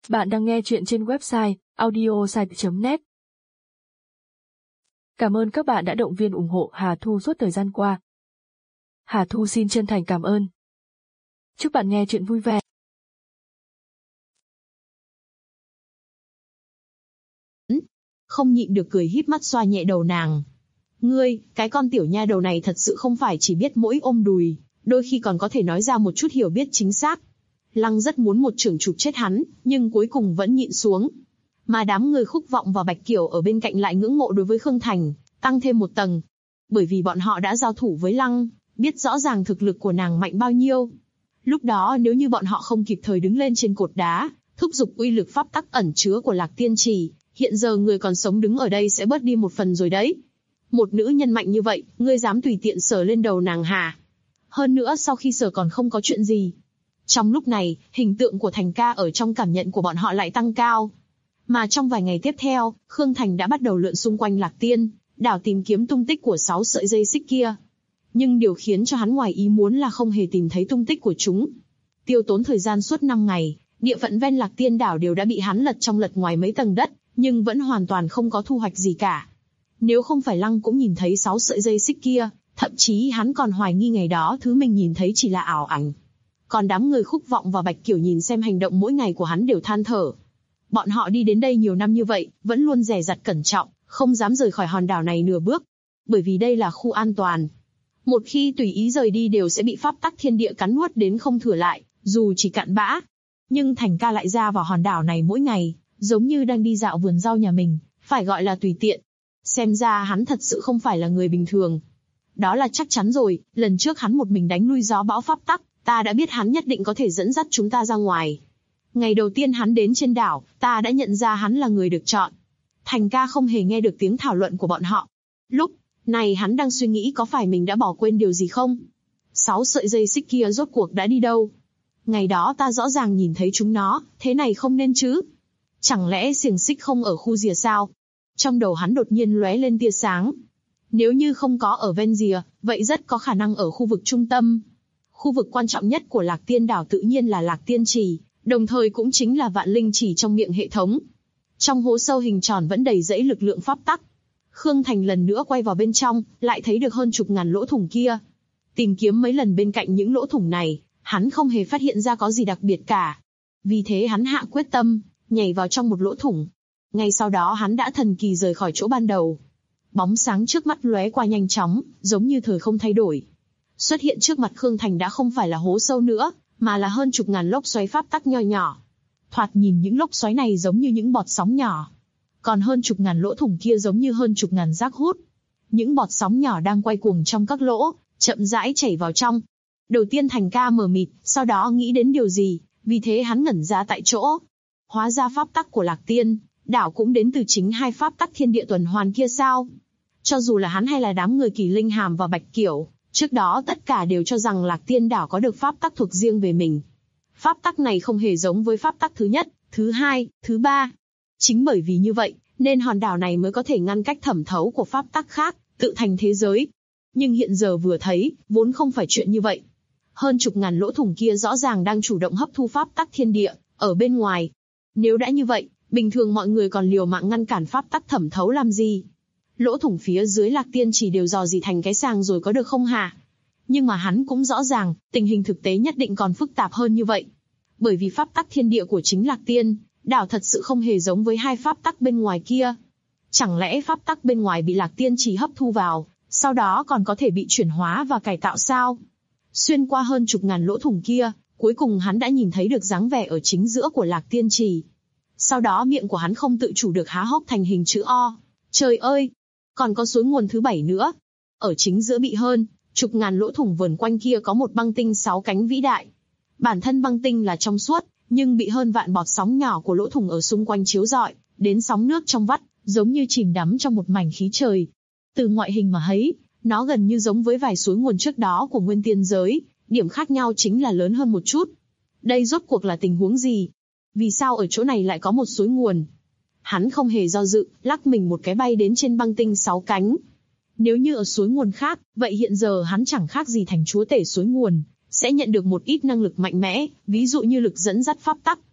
Bạn đang nghe chuyện trên website audiosite.net. Cảm ơn các bạn đã động viên ủng hộ Hà Thu suốt thời gian qua. Hà Thu xin chân thành cảm ơn. Chúc bạn nghe chuyện vui vẻ. Không nhịn được cười híp mắt xoa nhẹ đầu nàng. Ngươi, cái con tiểu nha đầu này thật sự không phải chỉ biết mỗi ôm đùi, đôi khi còn có thể nói ra một chút hiểu biết chính xác. Lăng rất muốn một chưởng chụp chết hắn, nhưng cuối cùng vẫn nhịn xuống. Mà đám người Khúc Vọng và Bạch Kiểu ở bên cạnh lại ngưỡng mộ đối với Khương Thành, tăng thêm một tầng. Bởi vì bọn họ đã giao thủ với Lăng, biết rõ ràng thực lực của nàng mạnh bao nhiêu. Lúc đó nếu như bọn họ không kịp thời đứng lên trên cột đá, thúc giục uy lực pháp tắc ẩn chứa của Lạc Tiên Trì, hiện giờ người còn sống đứng ở đây sẽ bớt đi một phần rồi đấy. Một nữ nhân mạnh như vậy, ngươi dám tùy tiện sờ lên đầu nàng hả? Hơn nữa sau khi sờ còn không có chuyện gì. Trong lúc này, hình tượng của Thành ca ở trong cảm nhận của bọn họ lại tăng cao. Mà trong vài ngày tiếp theo, Khương Thành đã bắt đầu lượn xung quanh Lạc Tiên đảo tìm kiếm tung tích của 6 sợi dây xích kia. Nhưng điều khiến cho hắn ngoài ý muốn là không hề tìm thấy tung tích của chúng. Tiêu tốn thời gian suốt 5 ngày, địa phận ven Lạc Tiên đảo đều đã bị hắn lật trong lật ngoài mấy tầng đất, nhưng vẫn hoàn toàn không có thu hoạch gì cả. Nếu không phải Lăng cũng nhìn thấy 6 sợi dây xích kia, thậm chí hắn còn hoài nghi ngày đó thứ mình nhìn thấy chỉ là ảo ảnh. Còn đám người Khúc Vọng và Bạch Kiểu nhìn xem hành động mỗi ngày của hắn đều than thở. Bọn họ đi đến đây nhiều năm như vậy, vẫn luôn dè dặt cẩn trọng, không dám rời khỏi hòn đảo này nửa bước. Bởi vì đây là khu an toàn. Một khi tùy ý rời đi đều sẽ bị pháp tắc thiên địa cắn nuốt đến không thừa lại, dù chỉ cặn bã. Nhưng Thành ca lại ra vào hòn đảo này mỗi ngày, giống như đang đi dạo vườn rau nhà mình, phải gọi là tùy tiện. Xem ra hắn thật sự không phải là người bình thường. Đó là chắc chắn rồi, lần trước hắn một mình đánh lui gió bão pháp tắc, ta đã biết hắn nhất định có thể dẫn dắt chúng ta ra ngoài. Ngày đầu tiên hắn đến trên đảo, ta đã nhận ra hắn là người được chọn. Thành ca không hề nghe được tiếng thảo luận của bọn họ. Lúc này hắn đang suy nghĩ có phải mình đã bỏ quên điều gì không? 6 sợi dây xích kia rốt cuộc đã đi đâu? Ngày đó ta rõ ràng nhìn thấy chúng nó, thế này không nên chứ? Chẳng lẽ xiềng xích không ở khu rìa sao? Trong đầu hắn đột nhiên lóe lên tia sáng. Nếu như không có ở ven rìa, vậy rất có khả năng ở khu vực trung tâm. Khu vực quan trọng nhất của Lạc Tiên đảo tự nhiên là Lạc Tiên Trì, đồng thời cũng chính là Vạn Linh Trì trong miệng hệ thống. Trong hố sâu hình tròn vẫn đầy rẫy lực lượng pháp tắc. Khương Thành lần nữa quay vào bên trong, lại thấy được hơn chục ngàn lỗ thủng kia. Tìm kiếm mấy lần bên cạnh những lỗ thủng này, hắn không hề phát hiện ra có gì đặc biệt cả. Vì thế hắn hạ quyết tâm, nhảy vào trong một lỗ thủng. Ngay sau đó hắn đã thần kỳ rời khỏi chỗ ban đầu. Bóng sáng trước mắt lóe qua nhanh chóng, giống như thời không thay đổi. Xuất hiện trước mặt Khương Thành đã không phải là hố sâu nữa, mà là hơn chục ngàn lốc xoáy pháp tắc nho nhỏ. Thoạt nhìn những lốc xoáy này giống như những bọt sóng nhỏ. Còn hơn chục ngàn lỗ thủng kia giống như hơn chục ngàn rác hút. Những bọt sóng nhỏ đang quay cuồng trong các lỗ, chậm rãi chảy vào trong. Đầu tiên Thành ca mờ mịt, sau đó nghĩ đến điều gì, vì thế hắn ngẩn ra tại chỗ. Hóa ra pháp tắc của Lạc Tiên đảo cũng đến từ chính hai pháp tắc thiên địa tuần hoàn kia sao? Cho dù là hắn hay là đám người Kỳ Linh Hàm và Bạch Kiểu, trước đó tất cả đều cho rằng Lạc Tiên đảo có được pháp tắc thuộc riêng về mình. Pháp tắc này không hề giống với pháp tắc thứ nhất, thứ hai, thứ ba. Chính bởi vì như vậy, nên hòn đảo này mới có thể ngăn cách thẩm thấu của pháp tắc khác, tự thành thế giới. Nhưng hiện giờ vừa thấy, vốn không phải chuyện như vậy. Hơn chục ngàn lỗ thủng kia rõ ràng đang chủ động hấp thu pháp tắc thiên địa, ở bên ngoài. Nếu đã như vậy, bình thường mọi người còn liều mạng ngăn cản pháp tắc thẩm thấu làm gì? Lỗ thủng phía dưới Lạc Tiên chỉ đều dò dỉ thành cái sàng rồi có được không hả? Nhưng mà hắn cũng rõ ràng, tình hình thực tế nhất định còn phức tạp hơn như vậy. Bởi vì pháp tắc thiên địa của chính Lạc Tiên đảo thật sự không hề giống với hai pháp tắc bên ngoài kia. Chẳng lẽ pháp tắc bên ngoài bị Lạc Tiên chỉ hấp thu vào, sau đó còn có thể bị chuyển hóa và cải tạo sao? Xuyên qua hơn chục ngàn lỗ thủng kia, cuối cùng hắn đã nhìn thấy được dáng vẻ ở chính giữa của Lạc Tiên Trì. Sau đó miệng của hắn không tự chủ được há hốc thành hình chữ O. Trời ơi! Còn có suối nguồn thứ 7 nữa. Ở chính giữa bị hơn chục ngàn lỗ thủng vờn quanh kia có một băng tinh 6 cánh vĩ đại. Bản thân băng tinh là trong suốt, nhưng bị hơn vạn bọt sóng nhỏ của lỗ thủng ở xung quanh chiếu rọi, đến sóng nước trong vắt, giống như chìm đắm trong một mảnh khí trời. Từ ngoại hình mà thấy, nó gần như giống với vài suối nguồn trước đó của Nguyên Tiên giới, điểm khác nhau chính là lớn hơn một chút. Đây rốt cuộc là tình huống gì? Vì sao ở chỗ này lại có một suối nguồn? Hắn không hề do dự, lắc mình một cái bay đến trên băng tinh 6 cánh. Nếu như ở suối nguồn khác, vậy hiện giờ hắn chẳng khác gì thành chúa tể suối nguồn, sẽ nhận được một ít năng lực mạnh mẽ, ví dụ như lực dẫn dắt pháp tắc.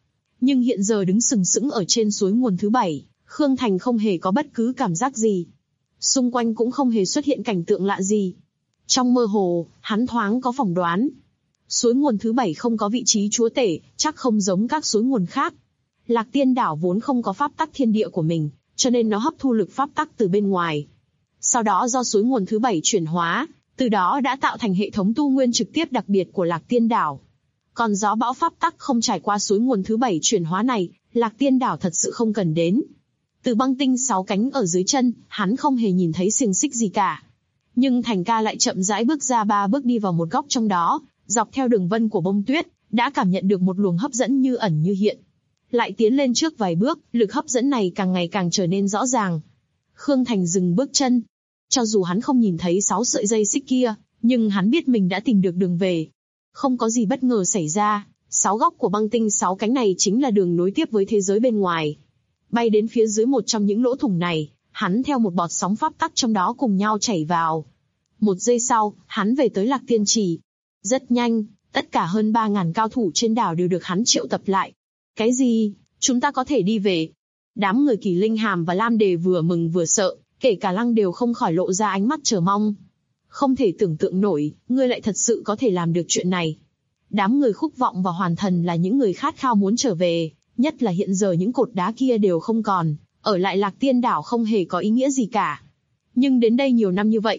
Nhưng hiện giờ đứng sừng sững ở trên suối nguồn thứ 7, Khương Thành không hề có bất cứ cảm giác gì. Xung quanh cũng không hề xuất hiện cảnh tượng lạ gì. Trong mơ hồ, hắn thoáng có phỏng đoán. Suối nguồn thứ 7 không có vị trí chúa tể, chắc không giống các suối nguồn khác. Lạc Tiên đảo vốn không có pháp tắc thiên địa của mình, cho nên nó hấp thu lực pháp tắc từ bên ngoài. Sau đó do suối nguồn thứ 7 chuyển hóa, từ đó đã tạo thành hệ thống tu nguyên trực tiếp đặc biệt của Lạc Tiên đảo. Còn gió bão pháp tắc không trải qua suối nguồn thứ 7 chuyển hóa này, Lạc Tiên đảo thật sự không cần đến. Từ băng tinh 6 cánh ở dưới chân, hắn không hề nhìn thấy xiềng xích gì cả. Nhưng Thành Ca lại chậm rãi bước ra 3 bước đi vào một góc trong đó, dọc theo đường vân của bông tuyết, đã cảm nhận được một luồng hấp dẫn như ẩn như hiện. Lại tiến lên trước vài bước, lực hấp dẫn này càng ngày càng trở nên rõ ràng. Khương Thành dừng bước chân. Cho dù hắn không nhìn thấy 6 sợi dây xích kia, nhưng hắn biết mình đã tìm được đường về. Không có gì bất ngờ xảy ra, 6 góc của băng tinh 6 cánh này chính là đường nối tiếp với thế giới bên ngoài. Bay đến phía dưới một trong những lỗ thủng này, hắn theo một bọt sóng pháp tắc trong đó cùng nhau chảy vào. Một giây sau, hắn về tới Lạc Tiên Trì. Rất nhanh, tất cả hơn 3.000 cao thủ trên đảo đều được hắn triệu tập lại. Cái gì? Chúng ta có thể đi về? Đám người Kỳ Linh Hàm và Lam Đề vừa mừng vừa sợ, kể cả Lăng đều không khỏi lộ ra ánh mắt chờ mong. Không thể tưởng tượng nổi, ngươi lại thật sự có thể làm được chuyện này. Đám người Khúc Vọng và Hoàn Thần là những người khát khao muốn trở về, nhất là hiện giờ những cột đá kia đều không còn, ở lại Lạc Tiên đảo không hề có ý nghĩa gì cả. Nhưng đến đây nhiều năm như vậy,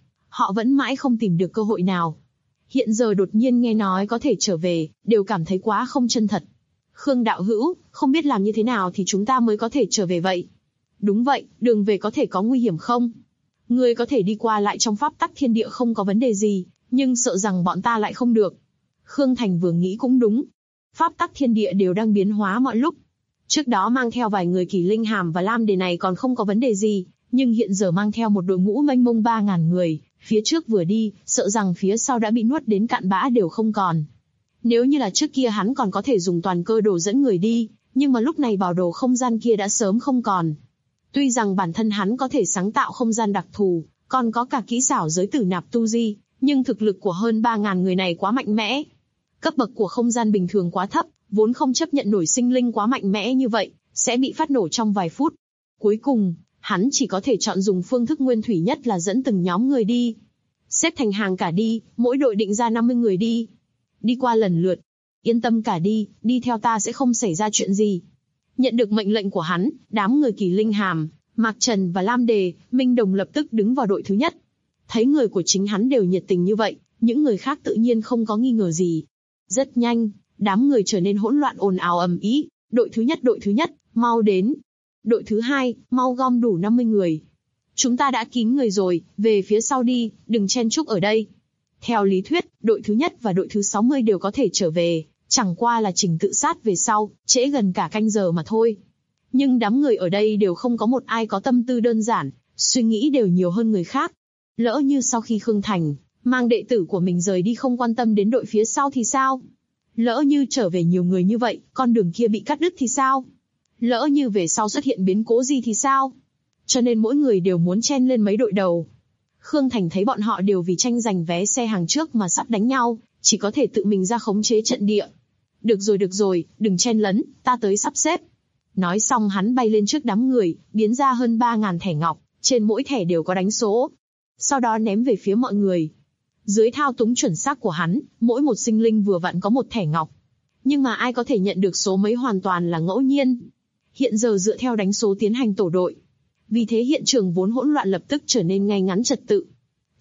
họ vẫn mãi không tìm được cơ hội nào. Hiện giờ đột nhiên nghe nói có thể trở về, đều cảm thấy quá không chân thật. Khương đạo hữu, không biết làm như thế nào thì chúng ta mới có thể trở về vậy? Đúng vậy, đường về có thể có nguy hiểm không? Ngươi có thể đi qua lại trong pháp tắc thiên địa không có vấn đề gì, nhưng sợ rằng bọn ta lại không được. Khương Thành vừa nghĩ cũng đúng. Pháp tắc thiên địa đều đang biến hóa mọi lúc. Trước đó mang theo vài người Kỳ Linh Hàm và Lam Đề này còn không có vấn đề gì, nhưng hiện giờ mang theo một đội ngũ mênh mông 3.000 người, phía trước vừa đi, sợ rằng phía sau đã bị nuốt đến cạn bã đều không còn. Nếu như là trước kia hắn còn có thể dùng toàn cơ đồ dẫn người đi, nhưng mà lúc này bảo đồ không gian kia đã sớm không còn. Tuy rằng bản thân hắn có thể sáng tạo không gian đặc thù, còn có cả kỹ xảo giới tử nạp tu di, nhưng thực lực của hơn 3.000 người này quá mạnh mẽ. Cấp bậc của không gian bình thường quá thấp, vốn không chấp nhận nổi sinh linh quá mạnh mẽ như vậy, sẽ bị phát nổ trong vài phút. Cuối cùng, hắn chỉ có thể chọn dùng phương thức nguyên thủy nhất là dẫn từng nhóm người đi. Xếp thành hàng cả đi, mỗi đội định ra 50 người đi. Đi qua lần lượt. Yên tâm cả đi, đi theo ta sẽ không xảy ra chuyện gì. Nhận được mệnh lệnh của hắn, đám người Kỳ Linh Hàm, Mạc Trần và Lam Đề, Minh Đồng lập tức đứng vào đội thứ nhất. Thấy người của chính hắn đều nhiệt tình như vậy, những người khác tự nhiên không có nghi ngờ gì. Rất nhanh, đám người trở nên hỗn loạn ồn ào ầm ĩ. Đội thứ nhất, mau đến. Đội thứ hai, mau gom đủ 50 người. Chúng ta đã kín người rồi, về phía sau đi, đừng chen chúc ở đây. Theo lý thuyết, đội thứ nhất và đội thứ 60 đều có thể trở về, chẳng qua là trình tự sát về sau, trễ gần cả canh giờ mà thôi. Nhưng đám người ở đây đều không có một ai có tâm tư đơn giản, suy nghĩ đều nhiều hơn người khác. Lỡ như sau khi Khương Thành mang đệ tử của mình rời đi không quan tâm đến đội phía sau thì sao? Lỡ như trở về nhiều người như vậy, con đường kia bị cắt đứt thì sao? Lỡ như về sau xuất hiện biến cố gì thì sao? Cho nên mỗi người đều muốn chen lên mấy đội đầu. Khương Thành thấy bọn họ đều vì tranh giành vé xe hàng trước mà sắp đánh nhau, chỉ có thể tự mình ra khống chế trận địa. Được rồi, đừng chen lấn, ta tới sắp xếp. Nói xong hắn bay lên trước đám người, biến ra hơn 3.000 thẻ ngọc, trên mỗi thẻ đều có đánh số. Sau đó ném về phía mọi người. Dưới thao túng chuẩn xác của hắn, mỗi một sinh linh vừa vặn có một thẻ ngọc. Nhưng mà ai có thể nhận được số mấy hoàn toàn là ngẫu nhiên. Hiện giờ dựa theo đánh số tiến hành tổ đội. Vì thế hiện trường vốn hỗn loạn lập tức trở nên ngay ngắn trật tự.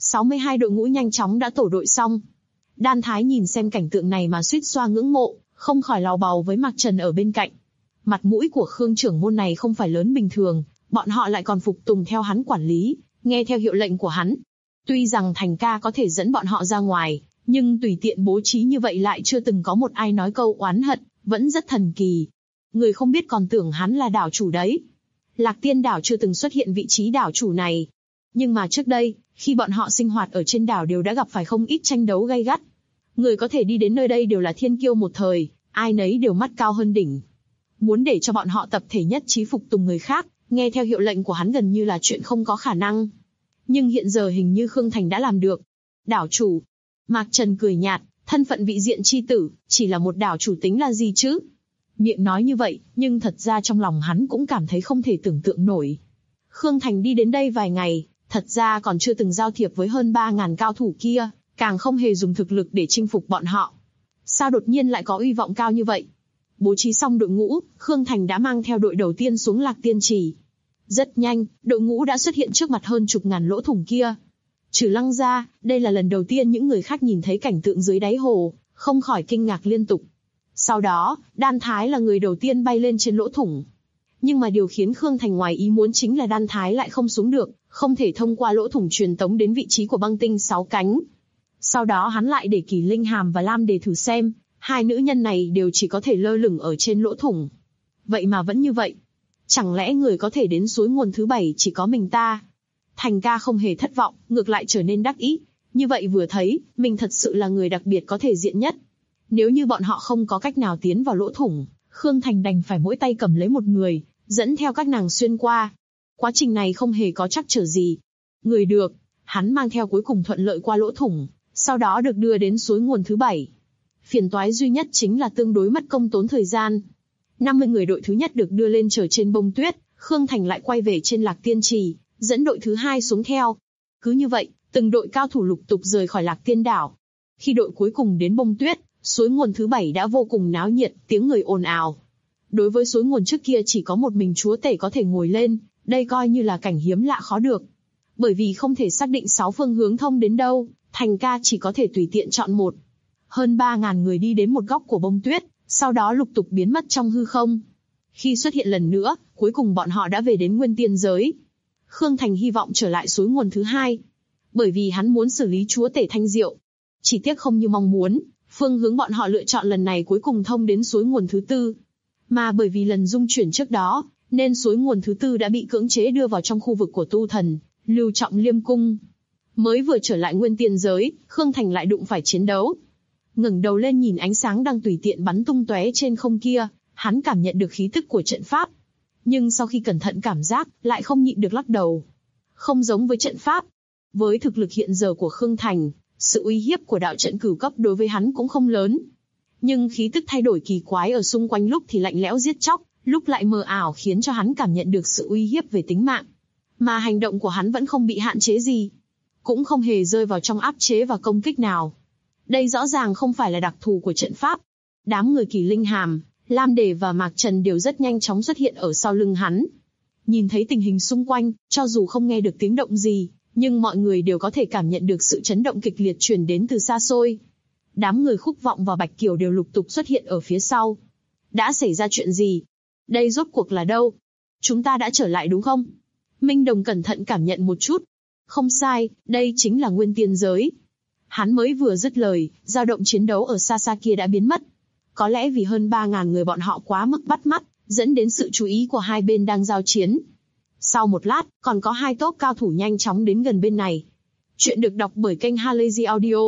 62 đội ngũ nhanh chóng đã tổ đội xong. Đan Thái nhìn xem cảnh tượng này mà suýt xoa ngưỡng mộ, không khỏi lào bào với Mạc Trần ở bên cạnh. Mặt mũi của Khương trưởng môn này không phải lớn bình thường, bọn họ lại còn phục tùng theo hắn quản lý, nghe theo hiệu lệnh của hắn. Tuy rằng Thành Ca có thể dẫn bọn họ ra ngoài, nhưng tùy tiện bố trí như vậy lại chưa từng có một ai nói câu oán hận, vẫn rất thần kỳ. Người không biết còn tưởng hắn là đảo chủ đấy. Lạc Tiên đảo chưa từng xuất hiện vị trí đảo chủ này. Nhưng mà trước đây, khi bọn họ sinh hoạt ở trên đảo đều đã gặp phải không ít tranh đấu gay gắt. Người có thể đi đến nơi đây đều là thiên kiêu một thời, ai nấy đều mắt cao hơn đỉnh. Muốn để cho bọn họ tập thể nhất trí phục tùng người khác, nghe theo hiệu lệnh của hắn gần như là chuyện không có khả năng. Nhưng hiện giờ hình như Khương Thành đã làm được. Đảo chủ. Mạc Trần cười nhạt, thân phận vị diện chi tử, chỉ là một đảo chủ tính là gì chứ? Miệng nói như vậy, nhưng thật ra trong lòng hắn cũng cảm thấy không thể tưởng tượng nổi. Khương Thành đi đến đây vài ngày, thật ra còn chưa từng giao thiệp với hơn 3.000 cao thủ kia, càng không hề dùng thực lực để chinh phục bọn họ. Sao đột nhiên lại có uy vọng cao như vậy? Bố trí xong đội ngũ, Khương Thành đã mang theo đội đầu tiên xuống Lạc Tiên Trì. Rất nhanh, đội ngũ đã xuất hiện trước mặt hơn chục ngàn lỗ thủng kia. Trừ Lăng ra, đây là lần đầu tiên những người khác nhìn thấy cảnh tượng dưới đáy hồ, không khỏi kinh ngạc liên tục. Sau đó, Đan Thái là người đầu tiên bay lên trên lỗ thủng. Nhưng mà điều khiến Khương Thành ngoài ý muốn chính là Đan Thái lại không xuống được, không thể thông qua lỗ thủng truyền tống đến vị trí của băng tinh 6 cánh. Sau đó hắn lại để Kỳ Linh Hàm và Lam Đề thử xem, hai nữ nhân này đều chỉ có thể lơ lửng ở trên lỗ thủng. Vậy mà vẫn như vậy. Chẳng lẽ người có thể đến suối nguồn thứ 7 chỉ có mình ta? Thành ca không hề thất vọng, ngược lại trở nên đắc ý. Như vậy vừa thấy, mình thật sự là người đặc biệt có thể diện nhất. Nếu như bọn họ không có cách nào tiến vào lỗ thủng, Khương Thành đành phải mỗi tay cầm lấy một người, dẫn theo các nàng xuyên qua. Quá trình này không hề có trắc trở gì. Người được, hắn mang theo cuối cùng thuận lợi qua lỗ thủng, sau đó được đưa đến suối nguồn thứ 7. Phiền toái duy nhất chính là tương đối mất công tốn thời gian. 50 người đội thứ nhất được đưa lên chở trên bông tuyết, Khương Thành lại quay về trên Lạc Tiên Trì, dẫn đội thứ 2 xuống theo. Cứ như vậy, từng đội cao thủ lục tục rời khỏi Lạc Tiên đảo. Khi đội cuối cùng đến bông tuyết, suối nguồn thứ 7 đã vô cùng náo nhiệt, tiếng người ồn ào. Đối với suối nguồn trước kia chỉ có một mình chúa tể có thể ngồi lên, đây coi như là cảnh hiếm lạ khó được. Bởi vì không thể xác định 6 phương hướng thông đến đâu, Thành ca chỉ có thể tùy tiện chọn một. Hơn 3.000 người đi đến một góc của bông tuyết, sau đó lục tục biến mất trong hư không. Khi xuất hiện lần nữa, cuối cùng bọn họ đã về đến Nguyên Tiên giới. Khương Thành hy vọng trở lại suối nguồn thứ 2, bởi vì hắn muốn xử lý chúa tể Thanh Diệu. Chỉ tiếc không như mong muốn, phương hướng bọn họ lựa chọn lần này cuối cùng thông đến suối nguồn thứ 4. Mà bởi vì lần dung chuyển trước đó, nên suối nguồn thứ 4 đã bị cưỡng chế đưa vào trong khu vực của tu thần, Lưu Trọng Liêm Cung. Mới vừa trở lại Nguyên Tiên giới, Khương Thành lại đụng phải chiến đấu. Ngẩng đầu lên nhìn ánh sáng đang tùy tiện bắn tung tóe trên không kia, hắn cảm nhận được khí tức của trận pháp. Nhưng sau khi cẩn thận cảm giác, lại không nhịn được lắc đầu. Không giống với trận pháp. Với thực lực hiện giờ của Khương Thành, sự uy hiếp của đạo trận cửu cấp đối với hắn cũng không lớn. Nhưng khí tức thay đổi kỳ quái ở xung quanh, lúc thì lạnh lẽo giết chóc, lúc lại mờ ảo khiến cho hắn cảm nhận được sự uy hiếp về tính mạng. Mà hành động của hắn vẫn không bị hạn chế gì, cũng không hề rơi vào trong áp chế và công kích nào. Đây rõ ràng không phải là đặc thù của trận pháp. Đám người Kỳ Linh Hàm, Lam Đề và Mạc Trần đều rất nhanh chóng xuất hiện ở sau lưng hắn. Nhìn thấy tình hình xung quanh, cho dù không nghe được tiếng động gì, nhưng mọi người đều có thể cảm nhận được sự chấn động kịch liệt truyền đến từ xa xôi. Đám người Khúc Vọng và Bạch Kiều đều lục tục xuất hiện ở phía sau. Đã xảy ra chuyện gì? Đây rốt cuộc là đâu? Chúng ta đã trở lại đúng không? Minh Đồng cẩn thận cảm nhận một chút. Không sai, đây chính là Nguyên Tiên giới. Hắn mới vừa dứt lời, dao động chiến đấu ở xa xa kia đã biến mất. Có lẽ vì hơn 3.000 người bọn họ quá mức bắt mắt, dẫn đến sự chú ý của hai bên đang giao chiến. Sau một lát, còn có 2 tốp cao thủ nhanh chóng đến gần bên này. Chuyện được đọc bởi kênh Halazy Audio.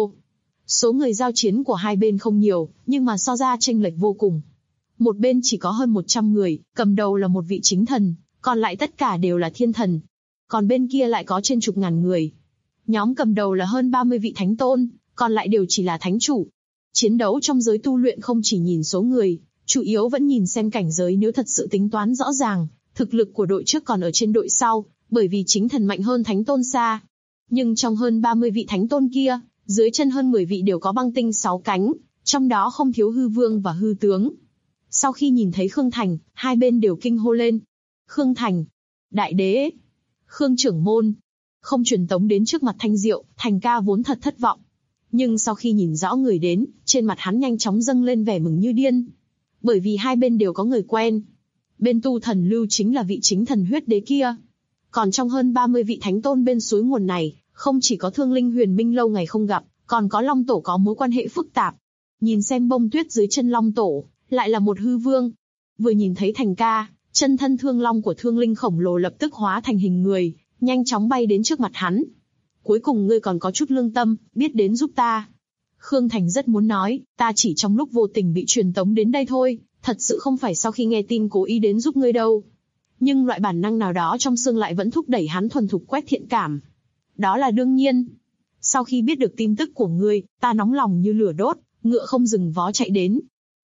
Số người giao chiến của hai bên không nhiều, nhưng mà so ra chênh lệch vô cùng. Một bên chỉ có hơn 100 người, cầm đầu là một vị chính thần, còn lại tất cả đều là thiên thần. Còn bên kia lại có trên chục ngàn người. Nhóm cầm đầu là hơn 30 vị thánh tôn, còn lại đều chỉ là thánh chủ. Chiến đấu trong giới tu luyện không chỉ nhìn số người, chủ yếu vẫn nhìn xem cảnh giới. Nếu thật sự tính toán rõ ràng, thực lực của đội trước còn ở trên đội sau, bởi vì chính thần mạnh hơn thánh tôn xa. Nhưng trong hơn 30 vị thánh tôn kia, dưới chân hơn 10 vị đều có băng tinh 6 cánh, trong đó không thiếu hư vương và hư tướng. Sau khi nhìn thấy Khương Thành, hai bên đều kinh hô lên. Khương Thành, đại đế, Khương trưởng môn, không truyền tống đến trước mặt Thanh Diệu. Thành ca vốn thật thất vọng. Nhưng sau khi nhìn rõ người đến, trên mặt hắn nhanh chóng dâng lên vẻ mừng như điên. Bởi vì hai bên đều có người quen. Bên tu thần Lưu chính là vị chính thần huyết đế kia. Còn trong hơn 30 vị thánh tôn bên suối nguồn này, không chỉ có Thương Linh Huyền Minh lâu ngày không gặp, còn có Long Tổ có mối quan hệ phức tạp. Nhìn xem bông tuyết dưới chân Long Tổ, lại là một hư vương. Vừa nhìn thấy Thành ca, chân thân thương long của Thương Linh khổng lồ lập tức hóa thành hình người, nhanh chóng bay đến trước mặt hắn. Cuối cùng ngươi còn có chút lương tâm, biết đến giúp ta. Khương Thành rất muốn nói, ta chỉ trong lúc vô tình bị truyền tống đến đây thôi, thật sự không phải sau khi nghe tin cố ý đến giúp ngươi đâu. Nhưng loại bản năng nào đó trong xương lại vẫn thúc đẩy hắn thuần thục quét thiện cảm. Đó là đương nhiên. Sau khi biết được tin tức của ngươi, ta nóng lòng như lửa đốt, ngựa không dừng vó chạy đến.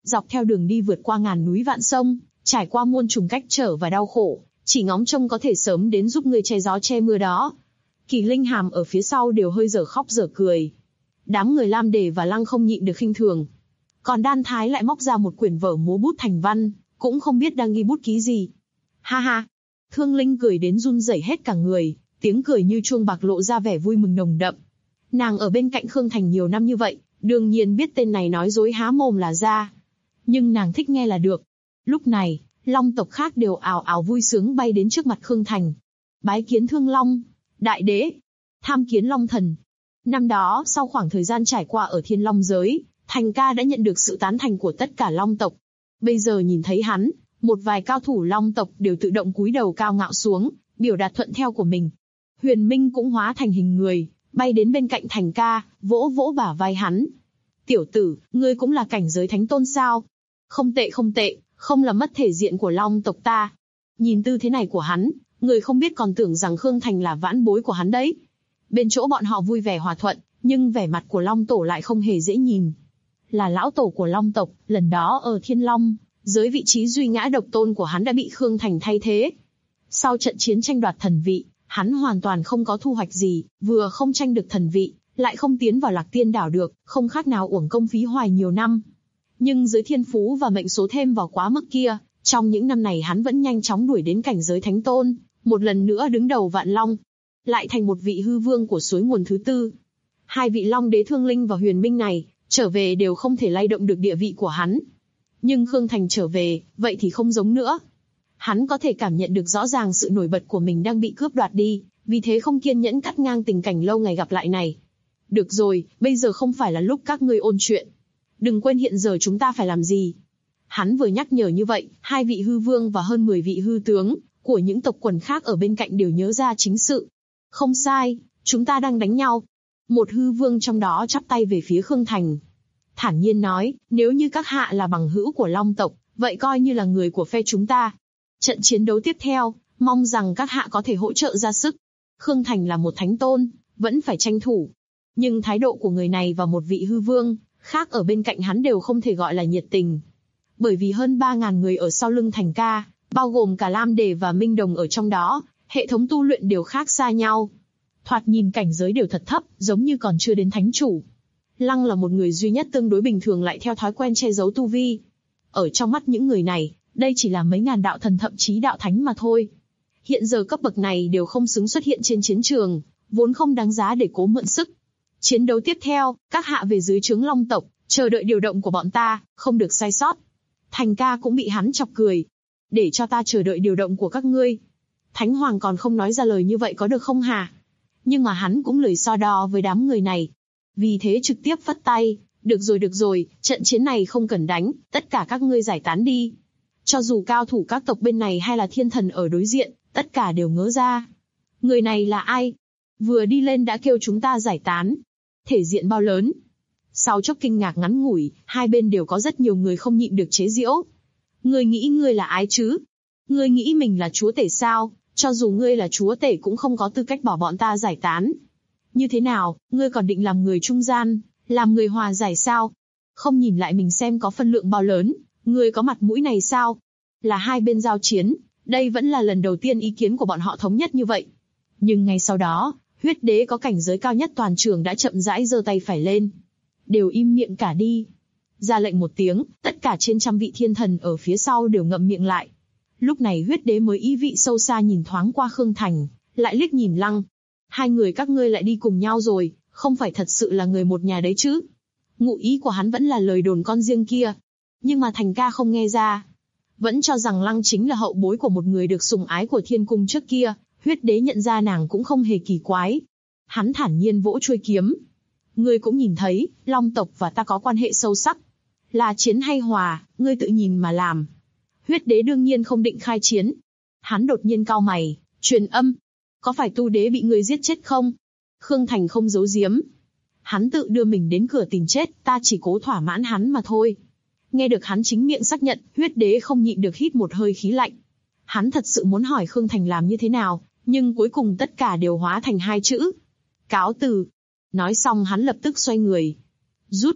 Dọc theo đường đi vượt qua ngàn núi vạn sông, trải qua muôn trùng cách trở và đau khổ, chỉ ngóng trông có thể sớm đến giúp ngươi che gió che mưa đó. Kỳ Linh Hàm ở phía sau đều hơi dở khóc dở cười. Đám người Lam Đề và Lăng không nhịn được khinh thường. Còn Đan Thái lại móc ra một quyển vở múa bút thành văn, cũng không biết đang ghi bút ký gì. Ha ha! Thương Linh cười đến run rẩy hết cả người, tiếng cười như chuông bạc lộ ra vẻ vui mừng nồng đậm. Nàng ở bên cạnh Khương Thành nhiều năm như vậy, đương nhiên biết tên này nói dối há mồm là ra. Nhưng nàng thích nghe là được. Lúc này, Long tộc khác đều ào ào vui sướng bay đến trước mặt Khương Thành. Bái kiến Thương Long, Đại Đế, tham kiến Long Thần. Năm đó, sau khoảng thời gian trải qua ở Thiên Long giới, Thành ca đã nhận được sự tán thành của tất cả Long tộc. Bây giờ nhìn thấy hắn, một vài cao thủ Long tộc đều tự động cúi đầu cao ngạo xuống, biểu đạt thuận theo của mình. Huyền Minh cũng hóa thành hình người, bay đến bên cạnh Thành ca, vỗ vỗ bả vai hắn. Tiểu tử, ngươi cũng là cảnh giới thánh tôn sao? Không tệ không tệ, không làm mất thể diện của Long tộc ta. Nhìn tư thế này của hắn, người không biết còn tưởng rằng Khương Thành là vãn bối của hắn đấy. Bên chỗ bọn họ vui vẻ hòa thuận, nhưng vẻ mặt của Long tổ lại không hề dễ nhìn. Là lão tổ của Long tộc, lần đó ở Thiên Long, dưới vị trí duy ngã độc tôn của hắn đã bị Khương Thành thay thế. Sau trận chiến tranh đoạt thần vị, hắn hoàn toàn không có thu hoạch gì, vừa không tranh được thần vị, lại không tiến vào Lạc Tiên đảo được, không khác nào uổng công phí hoài nhiều năm. Nhưng dưới thiên phú và mệnh số thêm vào quá mức kia, trong những năm này hắn vẫn nhanh chóng đuổi đến cảnh giới thánh tôn, một lần nữa đứng đầu vạn long, lại thành một vị hư vương của suối nguồn thứ tư. Hai vị Long đế Thương Linh và Huyền Minh này, trở về đều không thể lay động được địa vị của hắn. Nhưng Khương Thành trở về, vậy thì không giống nữa. Hắn có thể cảm nhận được rõ ràng sự nổi bật của mình đang bị cướp đoạt đi, vì thế không kiên nhẫn cắt ngang tình cảnh lâu ngày gặp lại này. Được rồi, bây giờ không phải là lúc các ngươi ôn chuyện. Đừng quên hiện giờ chúng ta phải làm gì. Hắn vừa nhắc nhở như vậy, hai vị hư vương và hơn 10 vị hư tướng của những tộc quần khác ở bên cạnh đều nhớ ra chính sự. Không sai, chúng ta đang đánh nhau. Một hư vương trong đó chắp tay về phía Khương Thành. Thản nhiên nói, nếu như các hạ là bằng hữu của Long tộc, vậy coi như là người của phe chúng ta. Trận chiến đấu tiếp theo, mong rằng các hạ có thể hỗ trợ ra sức. Khương Thành là một thánh tôn, vẫn phải tranh thủ. Nhưng thái độ của người này và một vị hư vương khác ở bên cạnh hắn đều không thể gọi là nhiệt tình. Bởi vì hơn 3.000 người ở sau lưng Thành ca, bao gồm cả Lam Đề và Minh Đồng ở trong đó, hệ thống tu luyện đều khác xa nhau. Thoạt nhìn cảnh giới đều thật thấp, giống như còn chưa đến thánh chủ. Lăng là một người duy nhất tương đối bình thường lại theo thói quen che giấu tu vi. Ở trong mắt những người này, đây chỉ là mấy ngàn đạo thần thậm chí đạo thánh mà thôi. Hiện giờ cấp bậc này đều không xứng xuất hiện trên chiến trường, vốn không đáng giá để cố mượn sức. Chiến đấu tiếp theo, các hạ về dưới trướng Long tộc, chờ đợi điều động của bọn ta, không được sai sót. Thành ca cũng bị hắn chọc cười. Để cho ta chờ đợi điều động của các ngươi. Thánh Hoàng còn không nói ra lời như vậy có được không hả? Nhưng mà hắn cũng lười so đo với đám người này. Vì thế trực tiếp phất tay, được rồi, trận chiến này không cần đánh, tất cả các ngươi giải tán đi. Cho dù cao thủ các tộc bên này hay là thiên thần ở đối diện, tất cả đều ngớ ra. Người này là ai? Vừa đi lên đã kêu chúng ta giải tán. Thể diện bao lớn? Sau chốc kinh ngạc ngắn ngủi, hai bên đều có rất nhiều người không nhịn được chế giễu. Ngươi nghĩ ngươi là ai chứ? Ngươi nghĩ mình là chúa tể sao? Cho dù ngươi là chúa tể cũng không có tư cách bỏ bọn ta giải tán. Như thế nào, ngươi còn định làm người trung gian, làm người hòa giải sao? Không nhìn lại mình xem có phân lượng bao lớn, ngươi có mặt mũi này sao? Là hai bên giao chiến, đây vẫn là lần đầu tiên ý kiến của bọn họ thống nhất như vậy. Nhưng ngay sau đó, huyết đế có cảnh giới cao nhất toàn trường đã chậm rãi giơ tay phải lên. Đều im miệng cả đi. Ra lệnh một tiếng, tất cả trên trăm vị thiên thần ở phía sau đều ngậm miệng lại. Lúc này huyết đế mới ý vị sâu xa nhìn thoáng qua Khương Thành, lại liếc nhìn Lăng. Hai người các ngươi lại đi cùng nhau rồi, không phải thật sự là người một nhà đấy chứ? Ngụ ý của hắn vẫn là lời đồn con riêng kia. Nhưng mà Thành ca không nghe ra. Vẫn cho rằng Lăng chính là hậu bối của một người được sủng ái của thiên cung trước kia, huyết đế nhận ra nàng cũng không hề kỳ quái. Hắn thản nhiên vỗ chuôi kiếm. Ngươi cũng nhìn thấy, Long tộc và ta có quan hệ sâu sắc. Là chiến hay hòa, ngươi tự nhìn mà làm. Huyết đế đương nhiên không định khai chiến. Hắn đột nhiên cau mày, truyền âm. Có phải tu đế bị ngươi giết chết không? Khương Thành không giấu giếm. Hắn tự đưa mình đến cửa tìm chết, ta chỉ cố thỏa mãn hắn mà thôi. Nghe được hắn chính miệng xác nhận, huyết đế không nhịn được hít một hơi khí lạnh. Hắn thật sự muốn hỏi Khương Thành làm như thế nào, nhưng cuối cùng tất cả đều hóa thành hai chữ. Cáo từ. Nói xong hắn lập tức xoay người. Rút.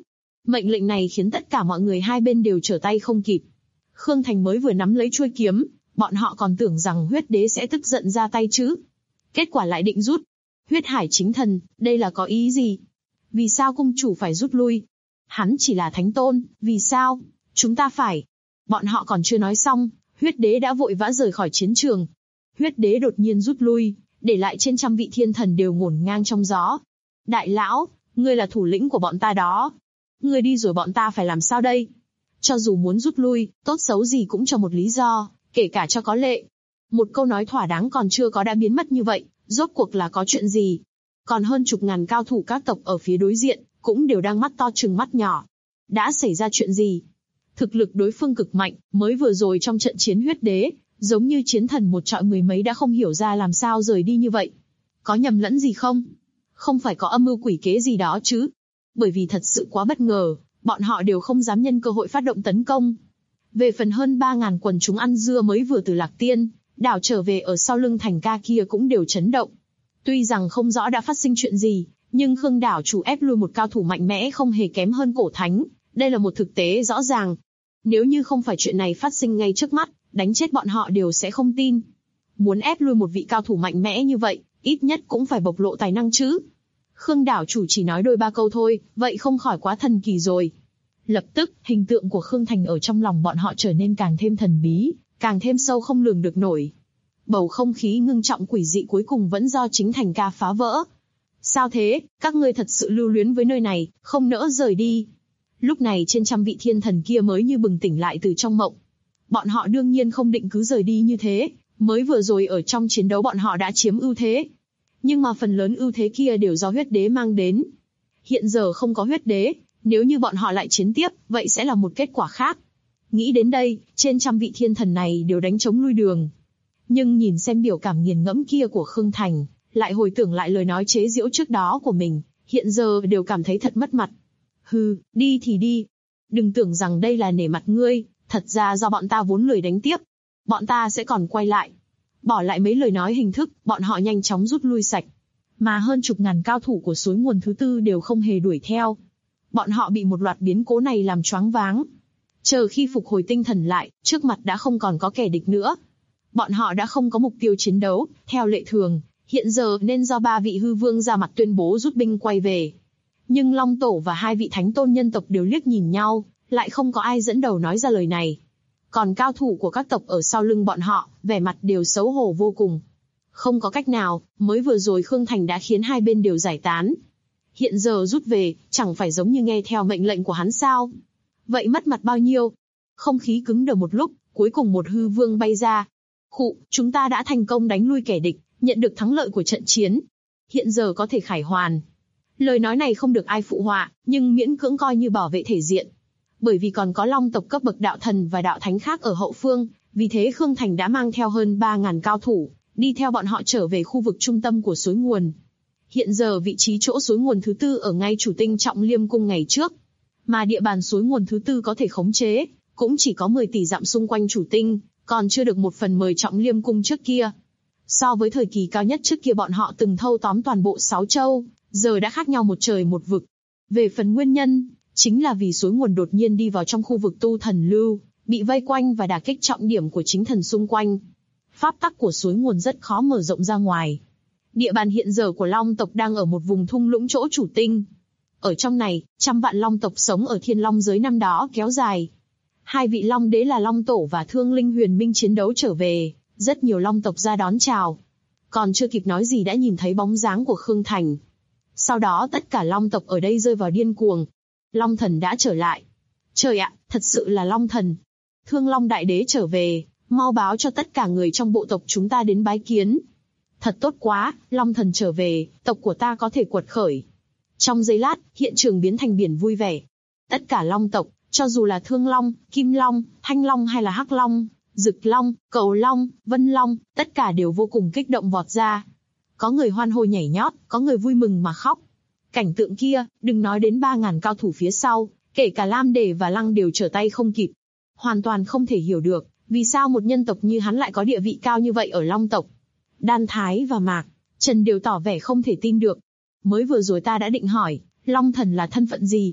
Mệnh lệnh này khiến tất cả mọi người hai bên đều trở tay không kịp. Khương Thành mới vừa nắm lấy chuôi kiếm, bọn họ còn tưởng rằng huyết đế sẽ tức giận ra tay chứ. Kết quả lại định rút. Huyết hải chính thần, đây là có ý gì? Vì sao cung chủ phải rút lui? Hắn chỉ là thánh tôn, vì sao? Chúng ta phải. Bọn họ còn chưa nói xong, huyết đế đã vội vã rời khỏi chiến trường. Huyết đế đột nhiên rút lui, để lại trên trăm vị thiên thần đều ngổn ngang trong gió. Đại lão, ngươi là thủ lĩnh của bọn ta đó. Ngươi đi rồi bọn ta phải làm sao đây? Cho dù muốn rút lui, tốt xấu gì cũng cho một lý do, kể cả cho có lệ. Một câu nói thỏa đáng còn chưa có đã biến mất như vậy, rốt cuộc là có chuyện gì? Còn hơn chục ngàn cao thủ các tộc ở phía đối diện, cũng đều đang mắt to trừng mắt nhỏ. Đã xảy ra chuyện gì? Thực lực đối phương cực mạnh, mới vừa rồi trong trận chiến huyết đế, giống như chiến thần một trọi mười mấy đã không hiểu ra làm sao rời đi như vậy. Có nhầm lẫn gì không? Không phải có âm mưu quỷ kế gì đó chứ? Bởi vì thật sự quá bất ngờ, bọn họ đều không dám nhân cơ hội phát động tấn công. Về phần hơn 3.000 quần chúng ăn dưa mới vừa từ Lạc Tiên, đảo trở về ở sau lưng thành ca kia cũng đều chấn động. Tuy rằng không rõ đã phát sinh chuyện gì, nhưng Khương đảo chủ ép lui một cao thủ mạnh mẽ không hề kém hơn cổ thánh, đây là một thực tế rõ ràng. Nếu như không phải chuyện này phát sinh ngay trước mắt, đánh chết bọn họ đều sẽ không tin. Muốn ép lui một vị cao thủ mạnh mẽ như vậy, ít nhất cũng phải bộc lộ tài năng chứ. Khương đảo chủ chỉ nói đôi ba câu thôi, vậy không khỏi quá thần kỳ rồi. Lập tức, hình tượng của Khương Thành ở trong lòng bọn họ trở nên càng thêm thần bí, càng thêm sâu không lường được nổi. Bầu không khí ngưng trọng quỷ dị cuối cùng vẫn do chính Thành ca phá vỡ. Sao thế, các ngươi thật sự lưu luyến với nơi này, không nỡ rời đi. Lúc này trên trăm vị thiên thần kia mới như bừng tỉnh lại từ trong mộng. Bọn họ đương nhiên không định cứ rời đi như thế, mới vừa rồi ở trong chiến đấu bọn họ đã chiếm ưu thế. Nhưng mà phần lớn ưu thế kia đều do huyết đế mang đến. Hiện giờ không có huyết đế, nếu như bọn họ lại chiến tiếp, vậy sẽ là một kết quả khác. Nghĩ đến đây, trên trăm vị thiên thần này đều đánh trống lui đường. Nhưng nhìn xem biểu cảm nghiền ngẫm kia của Khương Thành, lại hồi tưởng lại lời nói chế giễu trước đó của mình, hiện giờ đều cảm thấy thật mất mặt. Hừ, đi thì đi. Đừng tưởng rằng đây là nể mặt ngươi, thật ra do bọn ta vốn lười đánh tiếp. Bọn ta sẽ còn quay lại. Bỏ lại mấy lời nói hình thức, bọn họ nhanh chóng rút lui sạch. Mà hơn chục ngàn cao thủ của suối nguồn thứ tư đều không hề đuổi theo. Bọn họ bị một loạt biến cố này làm choáng váng. Chờ khi phục hồi tinh thần lại, trước mặt đã không còn có kẻ địch nữa. Bọn họ đã không có mục tiêu chiến đấu, theo lệ thường, hiện giờ nên do ba vị hư vương ra mặt tuyên bố rút binh quay về. Nhưng Long Tổ và hai vị thánh tôn nhân tộc đều liếc nhìn nhau, lại không có ai dẫn đầu nói ra lời này. Còn cao thủ của các tộc ở sau lưng bọn họ, vẻ mặt đều xấu hổ vô cùng. Không có cách nào, mới vừa rồi Khương Thành đã khiến hai bên đều giải tán. Hiện giờ rút về, chẳng phải giống như nghe theo mệnh lệnh của hắn sao? Vậy mất mặt bao nhiêu? Không khí cứng đờ một lúc, cuối cùng một hư vương bay ra. Khụ, chúng ta đã thành công đánh lui kẻ địch, nhận được thắng lợi của trận chiến. Hiện giờ có thể khải hoàn. Lời nói này không được ai phụ họa, nhưng miễn cưỡng coi như bảo vệ thể diện. Bởi vì còn có long tộc cấp bậc đạo thần và đạo thánh khác ở hậu phương, vì thế Khương Thành đã mang theo hơn 3.000 cao thủ, đi theo bọn họ trở về khu vực trung tâm của suối nguồn. Hiện giờ vị trí chỗ suối nguồn thứ tư ở ngay chủ tinh Trọng Liêm cung ngày trước. Mà địa bàn suối nguồn thứ tư có thể khống chế, cũng chỉ có 10 tỷ dặm xung quanh chủ tinh, còn chưa được 1/10 Trọng Liêm cung trước kia. So với thời kỳ cao nhất trước kia bọn họ từng thâu tóm toàn bộ 6 châu, giờ đã khác nhau một trời một vực. Về phần nguyên nhân, chính là vì suối nguồn đột nhiên đi vào trong khu vực tu thần lưu, bị vây quanh và đả kích trọng điểm của chính thần xung quanh. Pháp tắc của suối nguồn rất khó mở rộng ra ngoài. Địa bàn hiện giờ của Long tộc đang ở một vùng thung lũng chỗ chủ tinh. Ở trong này, trăm vạn Long tộc sống ở Thiên Long giới năm đó kéo dài. Hai vị Long đế là Long Tổ và Thương Linh Huyền Minh chiến đấu trở về, rất nhiều Long tộc ra đón chào. Còn chưa kịp nói gì đã nhìn thấy bóng dáng của Khương Thành. Sau đó tất cả Long tộc ở đây rơi vào điên cuồng. Long thần đã trở lại. Trời ạ, thật sự là Long thần. Thương Long đại đế trở về, mau báo cho tất cả người trong bộ tộc chúng ta đến bái kiến. Thật tốt quá, Long thần trở về, tộc của ta có thể quật khởi. Trong giây lát, hiện trường biến thành biển vui vẻ. Tất cả Long tộc, cho dù là Thương Long, Kim Long, Thanh Long hay là Hắc Long, Dực Long, Cầu Long, Vân Long, tất cả đều vô cùng kích động vọt ra. Có người hoan hô nhảy nhót, có người vui mừng mà khóc. Cảnh tượng kia, đừng nói đến 3.000 cao thủ phía sau, kể cả Lam Đề và Lăng đều trở tay không kịp. Hoàn toàn không thể hiểu được, vì sao một nhân tộc như hắn lại có địa vị cao như vậy ở Long tộc. Đan Thái và Mạc Trần đều tỏ vẻ không thể tin được. Mới vừa rồi ta đã định hỏi, Long thần là thân phận gì?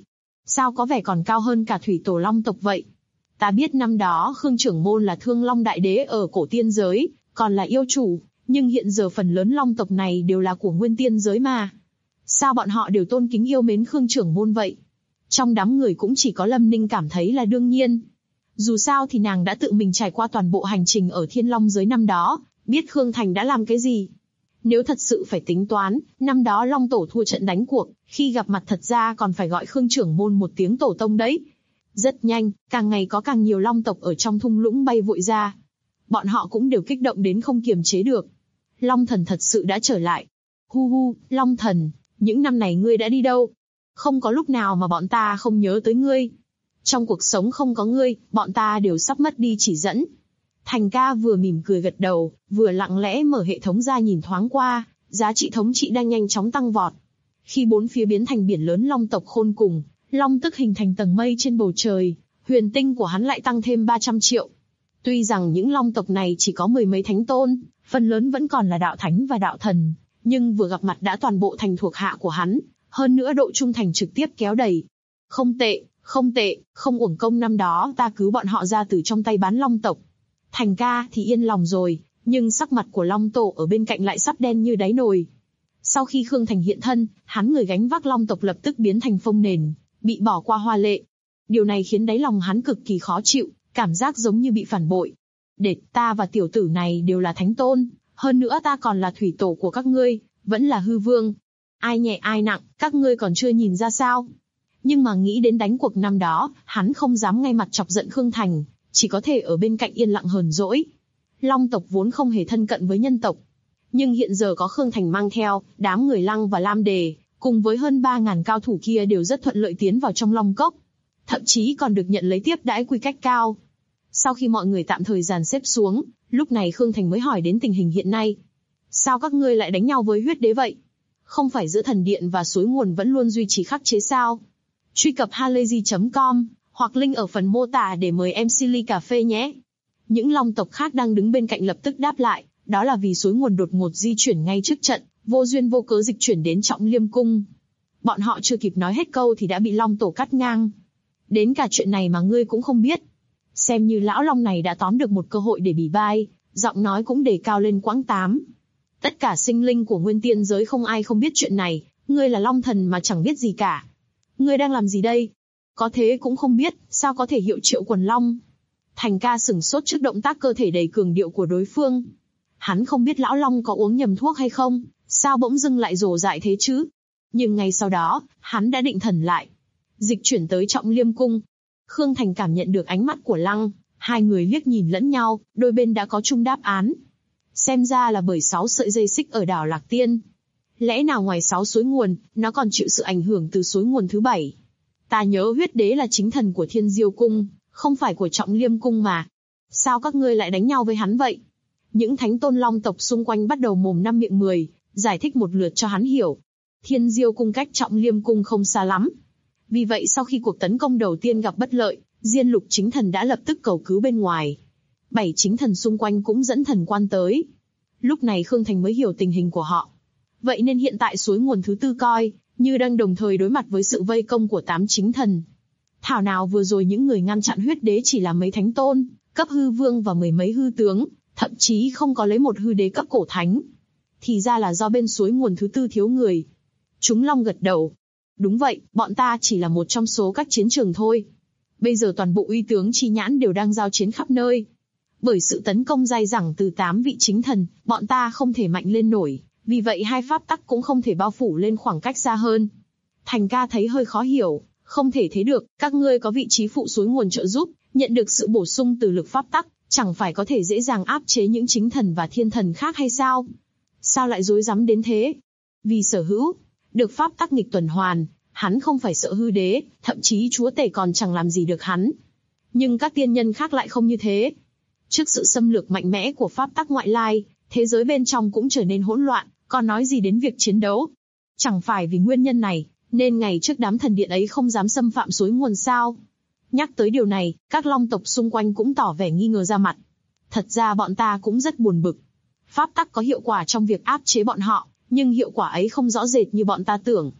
Sao có vẻ còn cao hơn cả thủy tổ long tộc vậy? Ta biết năm đó Khương Trưởng Môn là Thương Long Đại Đế ở cổ tiên giới, còn là yêu chủ, nhưng hiện giờ phần lớn long tộc này đều là của nguyên tiên giới mà. Sao bọn họ đều tôn kính yêu mến Khương Trưởng Môn vậy? Trong đám người cũng chỉ có Lâm Ninh cảm thấy là đương nhiên. Dù sao thì nàng đã tự mình trải qua toàn bộ hành trình ở Thiên Long giới năm đó, biết Khương Thành đã làm cái gì. Nếu thật sự phải tính toán, năm đó Long Tổ thua trận đánh cuộc, khi gặp mặt thật ra còn phải gọi Khương Trưởng Môn một tiếng tổ tông đấy. Rất nhanh, càng ngày có càng nhiều long tộc ở trong thung lũng bay vội ra. Bọn họ cũng đều kích động đến không kiềm chế được. Long Thần thật sự đã trở lại. Hu hu, Long Thần, những năm này ngươi đã đi đâu? Không có lúc nào mà bọn ta không nhớ tới ngươi. Trong cuộc sống không có ngươi, bọn ta đều sắp mất đi chỉ dẫn. Thành ca vừa mỉm cười gật đầu, vừa lặng lẽ mở hệ thống ra nhìn thoáng qua, giá trị thống trị đang nhanh chóng tăng vọt. Khi bốn phía biến thành biển lớn long tộc khôn cùng, long tức hình thành tầng mây trên bầu trời, huyền tinh của hắn lại tăng thêm 300 triệu. Tuy rằng những long tộc này chỉ có mười mấy thánh tôn, phần lớn vẫn còn là đạo thánh và đạo thần, nhưng vừa gặp mặt đã toàn bộ thành thuộc hạ của hắn, hơn nữa độ trung thành trực tiếp kéo đầy. Không tệ, không tệ, không uổng công năm đó ta cứu bọn họ ra từ trong tay bán long tộc. Thành ca thì yên lòng rồi, nhưng sắc mặt của Long Tổ ở bên cạnh lại sắp đen như đáy nồi. Sau khi Khương Thành hiện thân, hắn người gánh vác long tộc lập tức biến thành phông nền, bị bỏ qua hoa lệ. Điều này khiến đáy lòng hắn cực kỳ khó chịu, cảm giác giống như bị phản bội. Để ta và tiểu tử này đều là thánh tôn, hơn nữa ta còn là thủy tổ của các ngươi, vẫn là hư vương. Ai nhẹ ai nặng, các ngươi còn chưa nhìn ra sao? Nhưng mà nghĩ đến đánh cuộc năm đó, hắn không dám ngay mặt chọc giận Khương Thành, chỉ có thể ở bên cạnh yên lặng hờn dỗi. Long tộc vốn không hề thân cận với nhân tộc, nhưng hiện giờ có Khương Thành mang theo, đám người Lăng và Lam Đề, cùng với hơn 3.000 cao thủ kia đều rất thuận lợi tiến vào trong Long Cốc, thậm chí còn được nhận lấy tiếp đãi quy cách cao. Sau khi mọi người tạm thời dàn xếp xuống, lúc này Khương Thành mới hỏi đến tình hình hiện nay. Sao các ngươi lại đánh nhau với huyết đế vậy? Không phải giữa thần điện và suối nguồn vẫn luôn duy trì khắc chế sao? Truy cập halayzi.com hoặc link ở phần mô tả để mời MC ly cà phê nhé. Những long tộc khác đang đứng bên cạnh lập tức đáp lại, đó là vì suối nguồn đột ngột di chuyển ngay trước trận, vô duyên vô cớ dịch chuyển đến Trọng Liêm Cung. Bọn họ chưa kịp nói hết câu thì đã bị Long Tổ cắt ngang. Đến cả chuyện này mà ngươi cũng không biết. Xem như lão long này đã tóm được một cơ hội để bỉ vai, giọng nói cũng đề cao lên quãng 8. Tất cả sinh linh của nguyên tiên giới không ai không biết chuyện này, ngươi là long thần mà chẳng biết gì cả. Ngươi đang làm gì đây? Có thế cũng không biết, sao có thể hiệu triệu quần long? Thành ca sửng sốt trước động tác cơ thể đầy cường điệu của đối phương. Hắn không biết lão long có uống nhầm thuốc hay không, sao bỗng dưng lại rồ dại thế chứ? Nhưng ngay sau đó, hắn đã định thần lại. Dịch chuyển tới Trọng Liêm Cung. Khương Thành cảm nhận được ánh mắt của Lăng, hai người liếc nhìn lẫn nhau, đôi bên đã có chung đáp án. Xem ra là bởi 6 sợi dây xích ở đảo Lạc Tiên. Lẽ nào ngoài 6 suối nguồn, nó còn chịu sự ảnh hưởng từ suối nguồn thứ 7? Ta nhớ huyết đế là chính thần của Thiên Diêu Cung, không phải của Trọng Liêm Cung mà. Sao các ngươi lại đánh nhau với hắn vậy? Những thánh tôn long tộc xung quanh bắt đầu mồm năm miệng 10, giải thích một lượt cho hắn hiểu. Thiên Diêu Cung cách Trọng Liêm Cung không xa lắm. Vì vậy sau khi cuộc tấn công đầu tiên gặp bất lợi, Diên Lục chính thần đã lập tức cầu cứu bên ngoài. 7 chính thần xung quanh cũng dẫn thần quan tới. Lúc này Khương Thành mới hiểu tình hình của họ. Vậy nên hiện tại suối nguồn thứ 4 coi như đang đồng thời đối mặt với sự vây công của 8 chính thần. Thảo nào vừa rồi những người ngăn chặn huyết đế chỉ là mấy thánh tôn, cấp hư vương và mười mấy hư tướng, thậm chí không có lấy một hư đế cấp cổ thánh. Thì ra là do bên suối nguồn thứ 4 thiếu người. Chúng long gật đầu. Đúng vậy, bọn ta chỉ là một trong số các chiến trường thôi. Bây giờ toàn bộ uy tướng chi nhãn đều đang giao chiến khắp nơi. Bởi sự tấn công dai dẳng từ 8 vị chính thần, bọn ta không thể mạnh lên nổi, vì vậy hai pháp tắc cũng không thể bao phủ lên khoảng cách xa hơn. Thành ca thấy hơi khó hiểu, không thể thế được, các ngươi có vị trí phụ suối nguồn trợ giúp, nhận được sự bổ sung từ lực pháp tắc, chẳng phải có thể dễ dàng áp chế những chính thần và thiên thần khác hay sao? Sao lại rối rắm đến thế? Vì sở hữu được pháp tắc nghịch tuần hoàn, hắn không phải sợ hư đế, thậm chí chúa tể còn chẳng làm gì được hắn. Nhưng các tiên nhân khác lại không như thế. Trước sự xâm lược mạnh mẽ của pháp tắc ngoại lai, thế giới bên trong cũng trở nên hỗn loạn, còn nói gì đến việc chiến đấu. Chẳng phải vì nguyên nhân này, nên ngày trước đám thần điện ấy không dám xâm phạm suối nguồn sao? Nhắc tới điều này, các long tộc xung quanh cũng tỏ vẻ nghi ngờ ra mặt. Thật ra bọn ta cũng rất buồn bực. Pháp tắc có hiệu quả trong việc áp chế bọn họ, nhưng hiệu quả ấy không rõ rệt như bọn ta tưởng.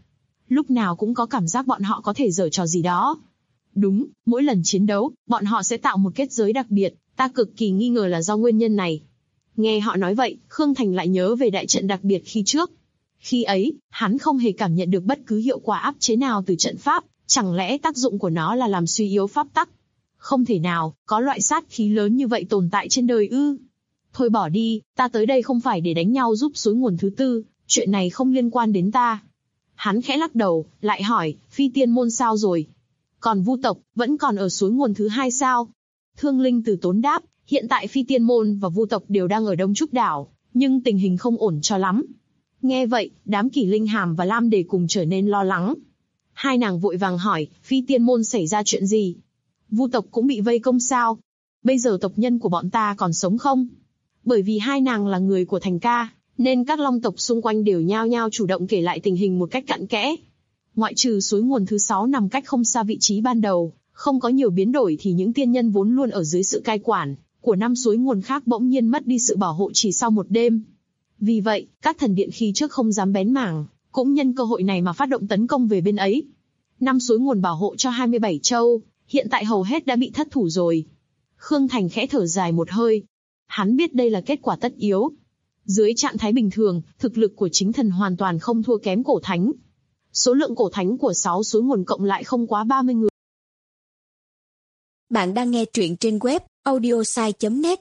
Lúc nào cũng có cảm giác bọn họ có thể giở trò gì đó. Đúng, mỗi lần chiến đấu, bọn họ sẽ tạo một kết giới đặc biệt, ta cực kỳ nghi ngờ là do nguyên nhân này. Nghe họ nói vậy, Khương Thành lại nhớ về đại trận đặc biệt khi trước. Khi ấy, hắn không hề cảm nhận được bất cứ hiệu quả áp chế nào từ trận pháp, chẳng lẽ tác dụng của nó là làm suy yếu pháp tắc? Không thể nào, có loại sát khí lớn như vậy tồn tại trên đời ư? Thôi bỏ đi, ta tới đây không phải để đánh nhau giúp suối nguồn thứ tư, chuyện này không liên quan đến ta. Hắn khẽ lắc đầu, lại hỏi, Phi Tiên Môn sao rồi? Còn Vu tộc, vẫn còn ở suối nguồn thứ hai sao? Thương Linh Từ Tốn đáp, hiện tại Phi Tiên Môn và Vu tộc đều đang ở Đông Trúc Đảo, nhưng tình hình không ổn cho lắm. Nghe vậy, đám Kỷ Linh Hàm và Lam Đề cùng trở nên lo lắng. Hai nàng vội vàng hỏi, Phi Tiên Môn xảy ra chuyện gì? Vu tộc cũng bị vây công sao? Bây giờ tộc nhân của bọn ta còn sống không? Bởi vì hai nàng là người của Thành Ca, nên các long tộc xung quanh đều nhao nhao chủ động kể lại tình hình một cách cặn kẽ. Ngoại trừ suối nguồn thứ 6 nằm cách không xa vị trí ban đầu, không có nhiều biến đổi thì những tiên nhân vốn luôn ở dưới sự cai quản của 5 suối nguồn khác bỗng nhiên mất đi sự bảo hộ chỉ sau một đêm. Vì vậy, các thần điện khi trước không dám bén mảng, cũng nhân cơ hội này mà phát động tấn công về bên ấy. 5 suối nguồn bảo hộ cho 27 châu, hiện tại hầu hết đã bị thất thủ rồi. Khương Thành khẽ thở dài một hơi. Hắn biết đây là kết quả tất yếu. Dưới trạng thái bình thường, thực lực của chính thần hoàn toàn không thua kém cổ thánh. Số lượng cổ thánh của 6 suối nguồn cộng lại không quá 30 người. Bạn đang nghe truyện trên web audiosai.net.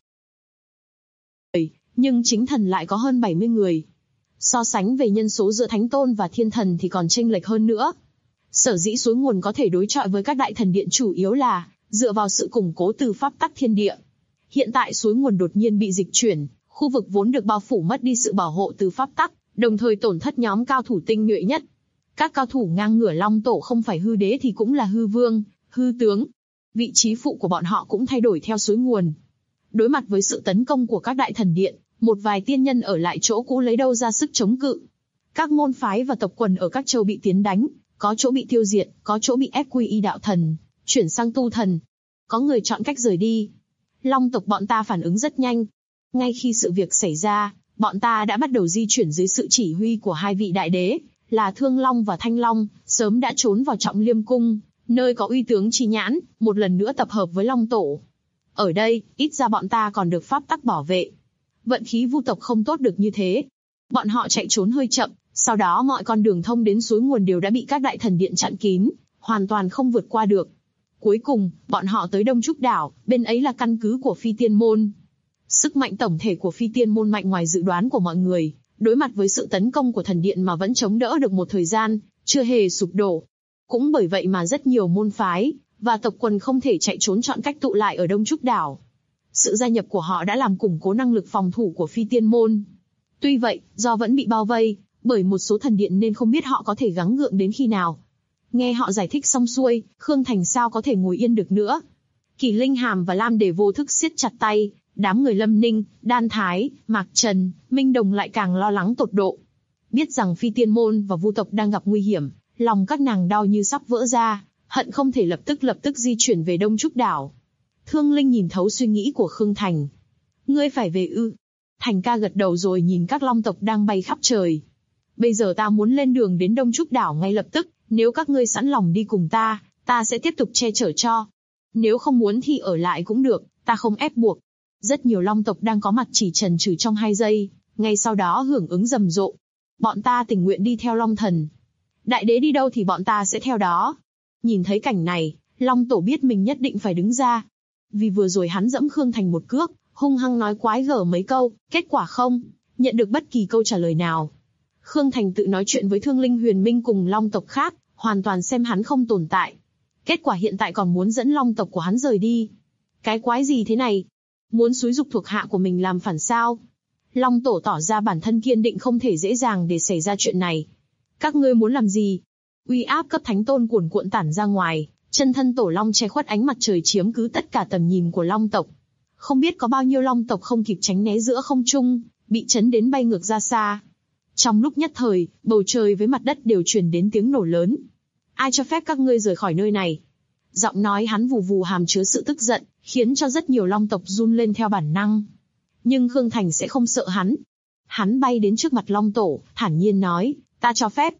Nhưng chính thần lại có hơn 70 người. So sánh về nhân số giữa thánh tôn và thiên thần thì còn chênh lệch hơn nữa. Sở dĩ suối nguồn có thể đối chọi với các đại thần điện chủ yếu là dựa vào sự củng cố từ pháp tắc thiên địa. Hiện tại suối nguồn đột nhiên bị dịch chuyển, khu vực vốn được bao phủ mất đi sự bảo hộ từ pháp tắc, đồng thời tổn thất nhóm cao thủ tinh nhuệ nhất. Các cao thủ ngang ngửa long tổ không phải hư đế thì cũng là hư vương, hư tướng. Vị trí phụ của bọn họ cũng thay đổi theo suối nguồn. Đối mặt với sự tấn công của các đại thần điện, một vài tiên nhân ở lại chỗ cũ lấy đâu ra sức chống cự. Các môn phái và tộc quần ở các châu bị tiến đánh, có chỗ bị tiêu diệt, có chỗ bị ép quy y đạo thần, chuyển sang tu thần. Có người chọn cách rời đi. Long tộc bọn ta phản ứng rất nhanh. Ngay khi sự việc xảy ra, bọn ta đã bắt đầu di chuyển dưới sự chỉ huy của hai vị đại đế, là Thương Long và Thanh Long, sớm đã trốn vào Trọng Liêm Cung, nơi có uy tướng Chi Nhãn, một lần nữa tập hợp với Long Tổ. Ở đây, ít ra bọn ta còn được pháp tắc bảo vệ. Vận khí Vu tộc không tốt được như thế. Bọn họ chạy trốn hơi chậm, sau đó mọi con đường thông đến suối nguồn đều đã bị các đại thần điện chặn kín, hoàn toàn không vượt qua được. Cuối cùng, bọn họ tới Đông Trúc Đảo, bên ấy là căn cứ của Phi Tiên Môn. Sức mạnh tổng thể của Phi Tiên Môn mạnh ngoài dự đoán của mọi người, đối mặt với sự tấn công của thần điện mà vẫn chống đỡ được một thời gian, chưa hề sụp đổ. Cũng bởi vậy mà rất nhiều môn phái và tộc quần không thể chạy trốn chọn cách tụ lại ở Đông Trúc Đảo. Sự gia nhập của họ đã làm củng cố năng lực phòng thủ của Phi Tiên Môn. Tuy vậy, do vẫn bị bao vây bởi một số thần điện nên không biết họ có thể gắng gượng đến khi nào. Nghe họ giải thích xong xuôi, Khương Thành sao có thể ngồi yên được nữa. Kỷ Linh Hàm và Lam Đề vô thức siết chặt tay, đám người Lâm Ninh, Đan Thái, Mạc Trần, Minh Đồng lại càng lo lắng tột độ. Biết rằng Phi Tiên Môn và Vu tộc đang gặp nguy hiểm, lòng các nàng đau như sắp vỡ ra, hận không thể lập tức di chuyển về Đông Trúc Đảo. Thương Linh nhìn thấu suy nghĩ của Khương Thành. Ngươi phải về ư? Thành Ca gật đầu rồi nhìn các long tộc đang bay khắp trời. Bây giờ ta muốn lên đường đến Đông Trúc Đảo ngay lập tức, nếu các ngươi sẵn lòng đi cùng ta, ta sẽ tiếp tục che chở cho. Nếu không muốn thì ở lại cũng được, ta không ép buộc. Rất nhiều long tộc đang có mặt chỉ chần chừ trong 2 giây, ngay sau đó hưởng ứng rầm rộ. Bọn ta tình nguyện đi theo Long Thần. Đại đế đi đâu thì bọn ta sẽ theo đó. Nhìn thấy cảnh này, Long Tổ biết mình nhất định phải đứng ra. Vì vừa rồi hắn dẫm Khương Thành một cước, hung hăng nói quái gở mấy câu, kết quả không nhận được bất kỳ câu trả lời nào. Khương Thành tự nói chuyện với Thương Linh Huyền Minh cùng Long tộc khác, hoàn toàn xem hắn không tồn tại. Kết quả hiện tại còn muốn dẫn Long tộc của hắn rời đi. Cái quái gì thế này? Muốn xúi giục thuộc hạ của mình làm phản sao? Long Tổ tỏ ra bản thân kiên định không thể dễ dàng để xảy ra chuyện này. Các ngươi muốn làm gì? Uy áp cấp thánh tôn cuồn cuộn tản ra ngoài, chân thân Tổ Long che khuất ánh mặt trời chiếm cứ tất cả tầm nhìn của Long tộc. Không biết có bao nhiêu Long tộc không kịp tránh né giữa không trung, bị chấn đến bay ngược ra xa. Trong lúc nhất thời, bầu trời với mặt đất đều truyền đến tiếng nổ lớn. Ai cho phép các ngươi rời khỏi nơi này? Giọng nói hắn vù vù hàm chứa sự tức giận, khiến cho rất nhiều long tộc run lên theo bản năng. Nhưng Khương Thành sẽ không sợ hắn. Hắn bay đến trước mặt Long Tổ, thản nhiên nói, ta cho phép.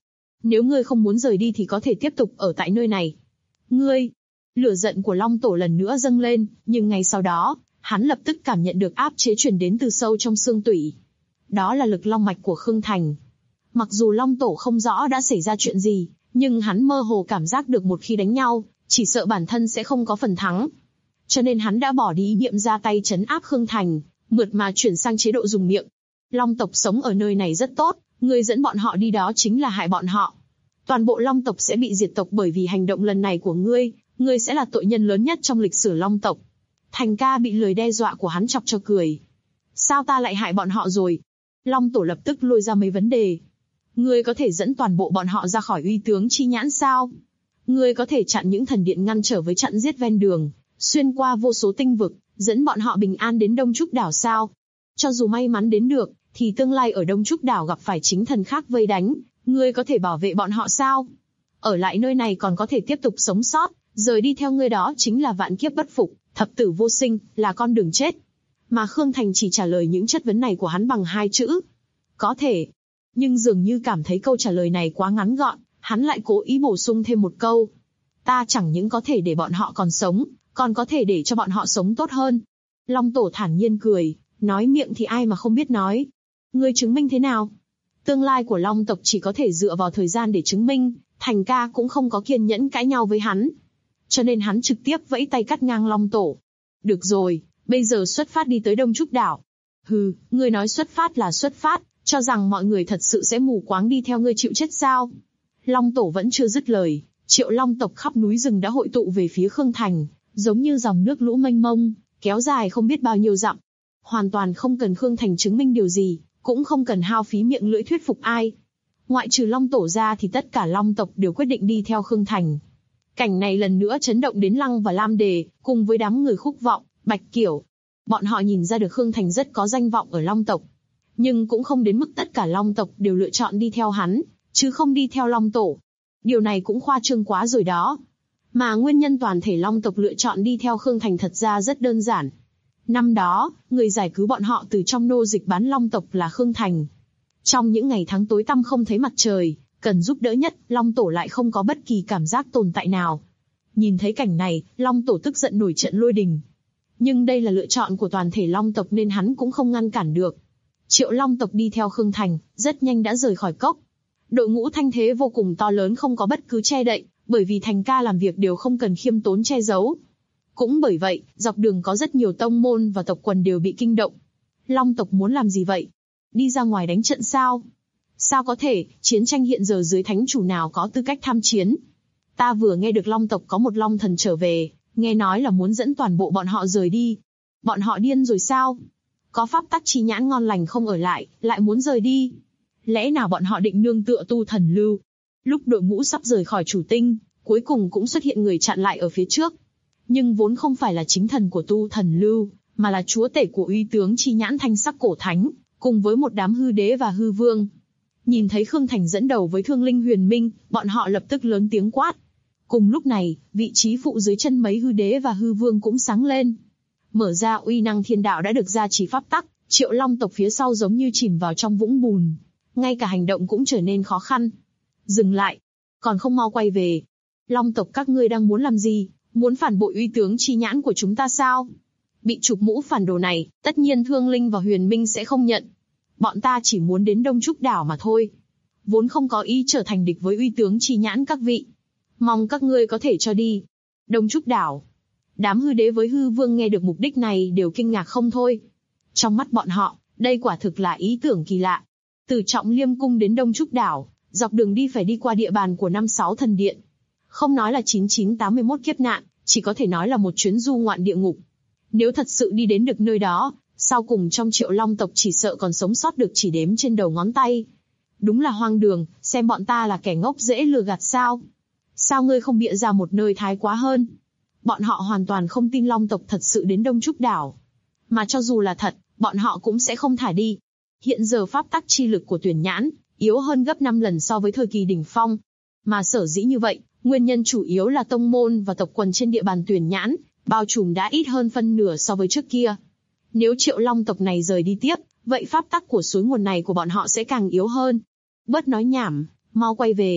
Nếu ngươi không muốn rời đi thì có thể tiếp tục ở tại nơi này. Ngươi! Lửa giận của Long Tổ lần nữa dâng lên, nhưng ngay sau đó, hắn lập tức cảm nhận được áp chế truyền đến từ sâu trong xương tủy. Đó là lực long mạch của Khương Thành. Mặc dù Long Tổ không rõ đã xảy ra chuyện gì, nhưng hắn mơ hồ cảm giác được một khi đánh nhau, chỉ sợ bản thân sẽ không có phần thắng. Cho nên hắn đã bỏ đi ý niệm ra tay trấn áp Khương Thành, mượt mà chuyển sang chế độ dùng miệng. Long tộc sống ở nơi này rất tốt, ngươi dẫn bọn họ đi đó chính là hại bọn họ. Toàn bộ Long tộc sẽ bị diệt tộc bởi vì hành động lần này của ngươi sẽ là tội nhân lớn nhất trong lịch sử Long tộc. Thành ca bị lời đe dọa của hắn chọc cho cười. Sao ta lại hại bọn họ rồi? Long Tổ lập tức lôi ra mấy vấn đề. Ngươi có thể dẫn toàn bộ bọn họ ra khỏi uy tướng chi nhãn sao? Ngươi có thể chặn những thần điện ngăn trở với chặn giết ven đường, xuyên qua vô số tinh vực, dẫn bọn họ bình an đến Đông Trúc Đảo sao? Cho dù may mắn đến được, thì tương lai ở Đông Trúc Đảo gặp phải chính thần khác vây đánh, ngươi có thể bảo vệ bọn họ sao? Ở lại nơi này còn có thể tiếp tục sống sót, rời đi theo ngươi đó chính là vạn kiếp bất phục, thập tử vô sinh, là con đường chết. Mà Khương Thành chỉ trả lời những chất vấn này của hắn bằng 2 chữ. Có thể. Nhưng dường như cảm thấy câu trả lời này quá ngắn gọn, hắn lại cố ý bổ sung thêm một câu. Ta chẳng những có thể để bọn họ còn sống, còn có thể để cho bọn họ sống tốt hơn. Long Tổ thản nhiên cười, nói miệng thì ai mà không biết nói. Ngươi chứng minh thế nào? Tương lai của Long tộc chỉ có thể dựa vào thời gian để chứng minh, Thành ca cũng không có kiên nhẫn cãi nhau với hắn. Cho nên hắn trực tiếp vẫy tay cắt ngang Long Tổ. Được rồi, bây giờ xuất phát đi tới Đông Trúc Đảo. Hừ, ngươi nói xuất phát là xuất phát, cho rằng mọi người thật sự sẽ mù quáng đi theo ngươi chịu chết sao? Long Tổ vẫn chưa dứt lời, triệu long tộc khắp núi rừng đã hội tụ về phía Khương Thành, giống như dòng nước lũ mênh mông, kéo dài không biết bao nhiêu dặm. Hoàn toàn không cần Khương Thành chứng minh điều gì, cũng không cần hao phí miệng lưỡi thuyết phục ai. Ngoại trừ Long Tổ ra thì tất cả Long tộc đều quyết định đi theo Khương Thành. Cảnh này lần nữa chấn động đến Lăng và Lam Đề, cùng với đám người Khúc Vọng, Bạch Kiểu. Bọn họ nhìn ra được Khương Thành rất có danh vọng ở Long tộc. Nhưng cũng không đến mức tất cả Long tộc đều lựa chọn đi theo hắn, chứ không đi theo Long Tổ. Điều này cũng khoa trương quá rồi đó. Mà nguyên nhân toàn thể Long tộc lựa chọn đi theo Khương Thành thật ra rất đơn giản. Năm đó, người giải cứu bọn họ từ trong nô dịch bán Long tộc là Khương Thành. Trong những ngày tháng tối tăm không thấy mặt trời, cần giúp đỡ nhất, Long Tổ lại không có bất kỳ cảm giác tồn tại nào. Nhìn thấy cảnh này, Long Tổ tức giận nổi trận lôi đình. Nhưng đây là lựa chọn của toàn thể Long tộc nên hắn cũng không ngăn cản được. Triệu Long tộc đi theo Khương Thành, rất nhanh đã rời khỏi cốc. Đội ngũ thanh thế vô cùng to lớn không có bất cứ che đậy, bởi vì Thành ca làm việc đều không cần khiêm tốn che giấu. Cũng bởi vậy, dọc đường có rất nhiều tông môn và tộc quần đều bị kinh động. Long tộc muốn làm gì vậy? Đi ra ngoài đánh trận sao? Sao có thể, chiến tranh hiện giờ dưới thánh chủ nào có tư cách tham chiến? Ta vừa nghe được Long tộc có một Long thần trở về, nghe nói là muốn dẫn toàn bộ bọn họ rời đi. Bọn họ điên rồi sao? Có pháp tắc chi nhãn ngon lành không ở lại muốn rời đi. Lẽ nào bọn họ định nương tựa tu thần lưu? Lúc đội ngũ sắp rời khỏi chủ tinh, cuối cùng cũng xuất hiện người chặn lại ở phía trước. Nhưng vốn không phải là chính thần của tu thần lưu, mà là chúa tể của uy tướng chi nhãn thanh sắc cổ thánh, cùng với một đám hư đế và hư vương. Nhìn thấy Khương Thành dẫn đầu với Thương Linh Huyền Minh, bọn họ lập tức lớn tiếng quát. Cùng lúc này, vị trí phụ dưới chân mấy hư đế và hư vương cũng sáng lên. Mở ra uy năng thiên đạo đã được gia trì pháp tắc, Triệu Long tộc phía sau giống như chìm vào trong vũng bùn. Ngay cả hành động cũng trở nên khó khăn. Dừng lại. Còn không mau quay về. Long tộc các ngươi đang muốn làm gì? Muốn phản bội uy tướng chi nhãn của chúng ta sao? Bị chụp mũ phản đồ này, tất nhiên Thương Linh và Huyền Minh sẽ không nhận. Bọn ta chỉ muốn đến Đông Trúc Đảo mà thôi. Vốn không có ý trở thành địch với uy tướng chi nhãn các vị. Mong các ngươi có thể cho đi. Đông Trúc Đảo. Đám hư đế với hư vương nghe được mục đích này đều kinh ngạc không thôi. Trong mắt bọn họ, đây quả thực là ý tưởng kỳ lạ. Từ Trọng Liêm Cung đến Đông Trúc Đảo, dọc đường đi phải đi qua địa bàn của 5-6 thần điện. Không nói là 9981 kiếp nạn, chỉ có thể nói là một chuyến du ngoạn địa ngục. Nếu thật sự đi đến được nơi đó, sau cùng trong Triệu Long tộc chỉ sợ còn sống sót được chỉ đếm trên đầu ngón tay. Đúng là hoang đường, xem bọn ta là kẻ ngốc dễ lừa gạt sao? Sao ngươi không bịa ra một nơi thái quá hơn? Bọn họ hoàn toàn không tin Long tộc thật sự đến Đông Trúc Đảo. Mà cho dù là thật, bọn họ cũng sẽ không thả đi. Hiện giờ pháp tắc chi lực của Tuyển Nhãn yếu hơn gấp 5 lần so với thời kỳ đỉnh phong. Mà sở dĩ như vậy, nguyên nhân chủ yếu là tông môn và tộc quần trên địa bàn Tuyển Nhãn bao trùm đã ít hơn phân nửa so với trước kia. Nếu Triệu Long tộc này rời đi tiếp, vậy pháp tắc của suối nguồn này của bọn họ sẽ càng yếu hơn. Bớt nói nhảm, mau quay về.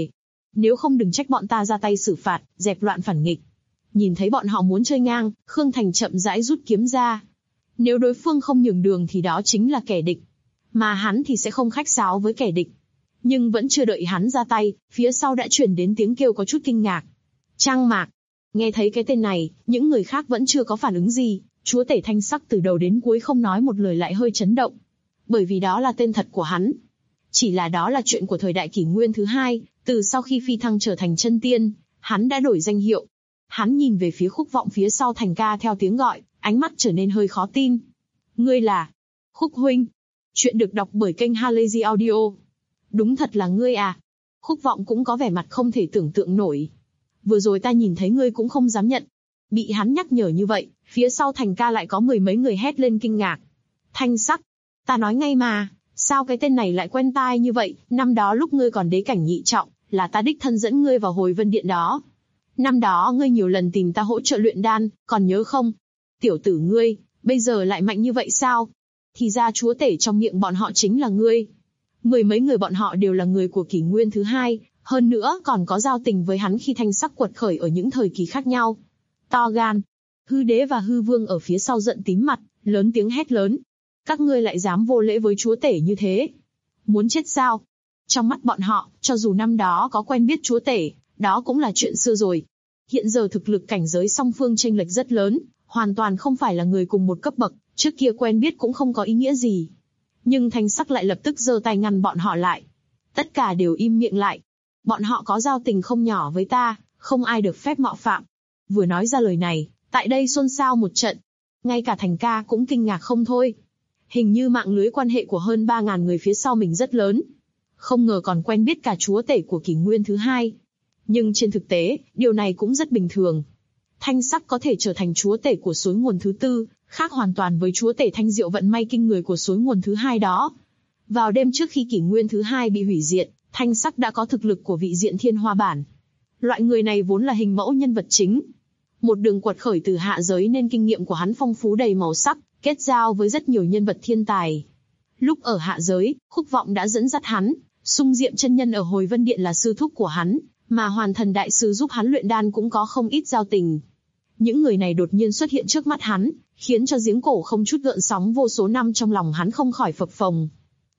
Nếu không đừng trách bọn ta ra tay xử phạt, dẹp loạn phản nghịch. Nhìn thấy bọn họ muốn chơi ngang, Khương Thành chậm rãi rút kiếm ra. Nếu đối phương không nhường đường thì đó chính là kẻ địch. Mà hắn thì sẽ không khách sáo với kẻ địch. Nhưng vẫn chưa đợi hắn ra tay, phía sau đã truyền đến tiếng kêu có chút kinh ngạc. Trang Mạc. Nghe thấy cái tên này, những người khác vẫn chưa có phản ứng gì. Chúa tể Thanh Sắc từ đầu đến cuối không nói một lời lại hơi chấn động. Bởi vì đó là tên thật của hắn. Chỉ là đó là chuyện của thời đại kỷ nguyên thứ hai, từ sau khi phi thăng trở thành chân tiên, hắn đã đổi danh hiệu. Hắn nhìn về phía Khúc Vọng phía sau Thành ca theo tiếng gọi, ánh mắt trở nên hơi khó tin. Ngươi là Khúc huynh. Chuyện được đọc bởi kênh Halazy Audio. Đúng thật là ngươi à? Khúc Vọng cũng có vẻ mặt không thể tưởng tượng nổi. Vừa rồi ta nhìn thấy ngươi cũng không dám nhận. Bị hắn nhắc nhở như vậy, phía sau Thành ca lại có mười mấy người hét lên kinh ngạc. Thanh Sắc, ta nói ngay mà, sao cái tên này lại quen tai như vậy? Năm đó lúc ngươi còn đế cảnh nhị trọng, là ta đích thân dẫn ngươi vào Hồi Vân Điện đó. Năm đó ngươi nhiều lần tìm ta hỗ trợ luyện đan, còn nhớ không? Tiểu tử ngươi, bây giờ lại mạnh như vậy sao? Thì ra chúa tể trong miệng bọn họ chính là ngươi. Mười mấy người bọn họ đều là người của kỷ nguyên thứ hai, hơn nữa còn có giao tình với hắn khi Thanh Sắc quật khởi ở những thời kỳ khác nhau. To gan. Hư đế và hư vương ở phía sau giận tím mặt, lớn tiếng hét lớn. Các ngươi lại dám vô lễ với chúa tể như thế? Muốn chết sao? Trong mắt bọn họ, cho dù năm đó có quen biết chúa tể, đó cũng là chuyện xưa rồi. Hiện giờ thực lực cảnh giới song phương chênh lệch rất lớn, hoàn toàn không phải là người cùng một cấp bậc, trước kia quen biết cũng không có ý nghĩa gì. Nhưng Thanh Sắc lại lập tức giơ tay ngăn bọn họ lại. Tất cả đều im miệng lại. Bọn họ có giao tình không nhỏ với ta, không ai được phép mạo phạm. Vừa nói ra lời này, tại đây xôn xao một trận. Ngay cả Thành ca cũng kinh ngạc không thôi. Hình như mạng lưới quan hệ của hơn 3.000 người phía sau mình rất lớn. Không ngờ còn quen biết cả chúa tể của kỷ nguyên thứ hai. Nhưng trên thực tế, điều này cũng rất bình thường. Thanh Sắc có thể trở thành chúa tể của suối nguồn thứ tư, khác hoàn toàn với chúa tể Thanh Diệu vận may kinh người của suối nguồn thứ hai đó. Vào đêm trước khi kỷ nguyên thứ hai bị hủy diệt, Thanh Sắc đã có thực lực của vị diện thiên hoa bản. Loại người này vốn là hình mẫu nhân vật chính. Một đường quật khởi từ hạ giới nên kinh nghiệm của hắn phong phú đầy màu sắc, kết giao với rất nhiều nhân vật thiên tài. Lúc ở hạ giới, Khúc Vọng đã dẫn dắt hắn, Xung Diệm chân nhân ở Hồi Vân Điện là sư thúc của hắn, mà Hoàn Thần đại sư giúp hắn luyện đan cũng có không ít giao tình. Những người này đột nhiên xuất hiện trước mắt hắn, khiến cho giếng cổ không chút gợn sóng vô số năm trong lòng hắn không khỏi phập phồng.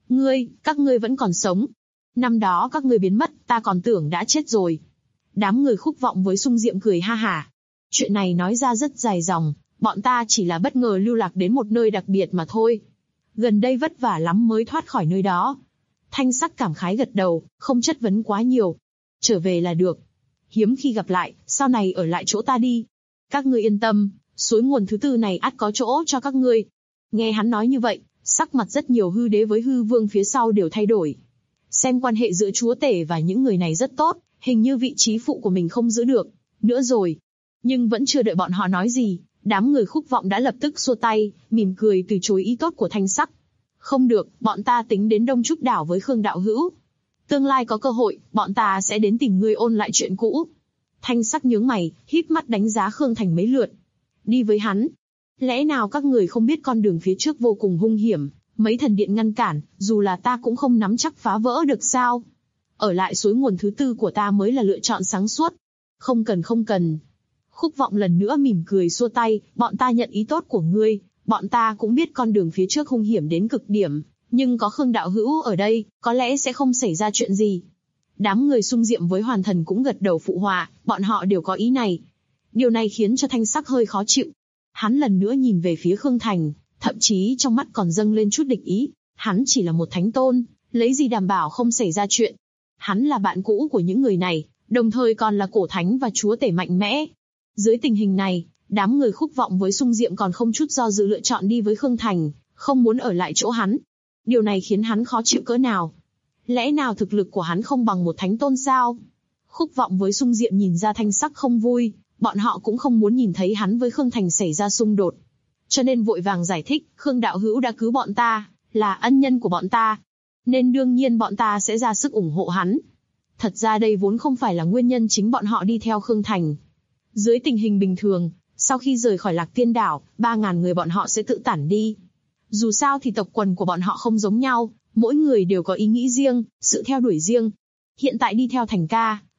Các ngươi vẫn còn sống. Năm đó các ngươi biến mất, ta còn tưởng đã chết rồi. Đám người Khúc Vọng với Xung Diệm cười ha hả. Chuyện này nói ra rất dài dòng, bọn ta chỉ là bất ngờ lưu lạc đến một nơi đặc biệt mà thôi. Gần đây vất vả lắm mới thoát khỏi nơi đó. Thanh Sắc cảm khái gật đầu, không chất vấn quá nhiều. Trở về là được. Hiếm khi gặp lại, sau này ở lại chỗ ta đi. Các ngươi yên tâm, suối nguồn thứ tư này ắt có chỗ cho các ngươi. Nghe hắn nói như vậy, sắc mặt rất nhiều hư đế với hư vương phía sau đều thay đổi. Xem quan hệ giữa chúa tể và những người này rất tốt, hình như vị trí phụ của mình không giữ được nữa rồi. Nhưng vẫn chưa đợi bọn họ nói gì, đám người Khúc Vọng đã lập tức xua tay, mỉm cười từ chối ý tốt của Thanh Sắc. Không được, bọn ta tính đến Đông Trúc Đảo với Khương đạo hữu. Tương lai có cơ hội, bọn ta sẽ đến tìm ngươi ôn lại chuyện cũ. Thanh Sắc nhướng mày, híp mắt đánh giá Khương Thành mấy lượt. Đi với hắn. Lẽ nào các người không biết con đường phía trước vô cùng hung hiểm, mấy thần điện ngăn cản, dù là ta cũng không nắm chắc phá vỡ được sao? Ở lại suối nguồn thứ tư của ta mới là lựa chọn sáng suốt. Không cần. Khúc Vọng lần nữa mỉm cười xua tay, bọn ta nhận ý tốt của ngươi, bọn ta cũng biết con đường phía trước hung hiểm đến cực điểm, nhưng có Khương đạo hữu ở đây, có lẽ sẽ không xảy ra chuyện gì. Đám người Xung Diệm với Hoàn Thần cũng gật đầu phụ họa, bọn họ đều có ý này. Điều này khiến cho Thanh Sắc hơi khó chịu. Hắn lần nữa nhìn về phía Khương Thành, thậm chí trong mắt còn dâng lên chút địch ý. Hắn chỉ là một thánh tôn, lấy gì đảm bảo không xảy ra chuyện. Hắn là bạn cũ của những người này, đồng thời còn là cổ thánh và chúa tể mạnh mẽ. Dưới tình hình này, đám người Khúc Vọng với Xung Diệm còn không chút do dự lựa chọn đi với Khương Thành, không muốn ở lại chỗ hắn. Điều này khiến hắn khó chịu cỡ nào. Lẽ nào thực lực của hắn không bằng một thánh tôn sao? Khúc Vọng với Xung Diệm nhìn ra Thanh Sắc không vui, bọn họ cũng không muốn nhìn thấy hắn với Khương Thành xảy ra xung đột. Cho nên vội vàng giải thích, Khương đạo hữu đã cứu bọn ta, là ân nhân của bọn ta. Nên đương nhiên bọn ta sẽ ra sức ủng hộ hắn. Thật ra đây vốn không phải là nguyên nhân chính bọn họ đi theo Khương Thành. Dưới tình hình bình thường, sau khi rời khỏi Lạc Tiên Đảo, 3.000 người bọn họ sẽ tự tản đi. Dù sao thì tộc quần của bọn họ không giống nhau, mỗi người đều có ý nghĩ riêng, sự theo đuổi riêng. Hiện tại đi theo Thành ca,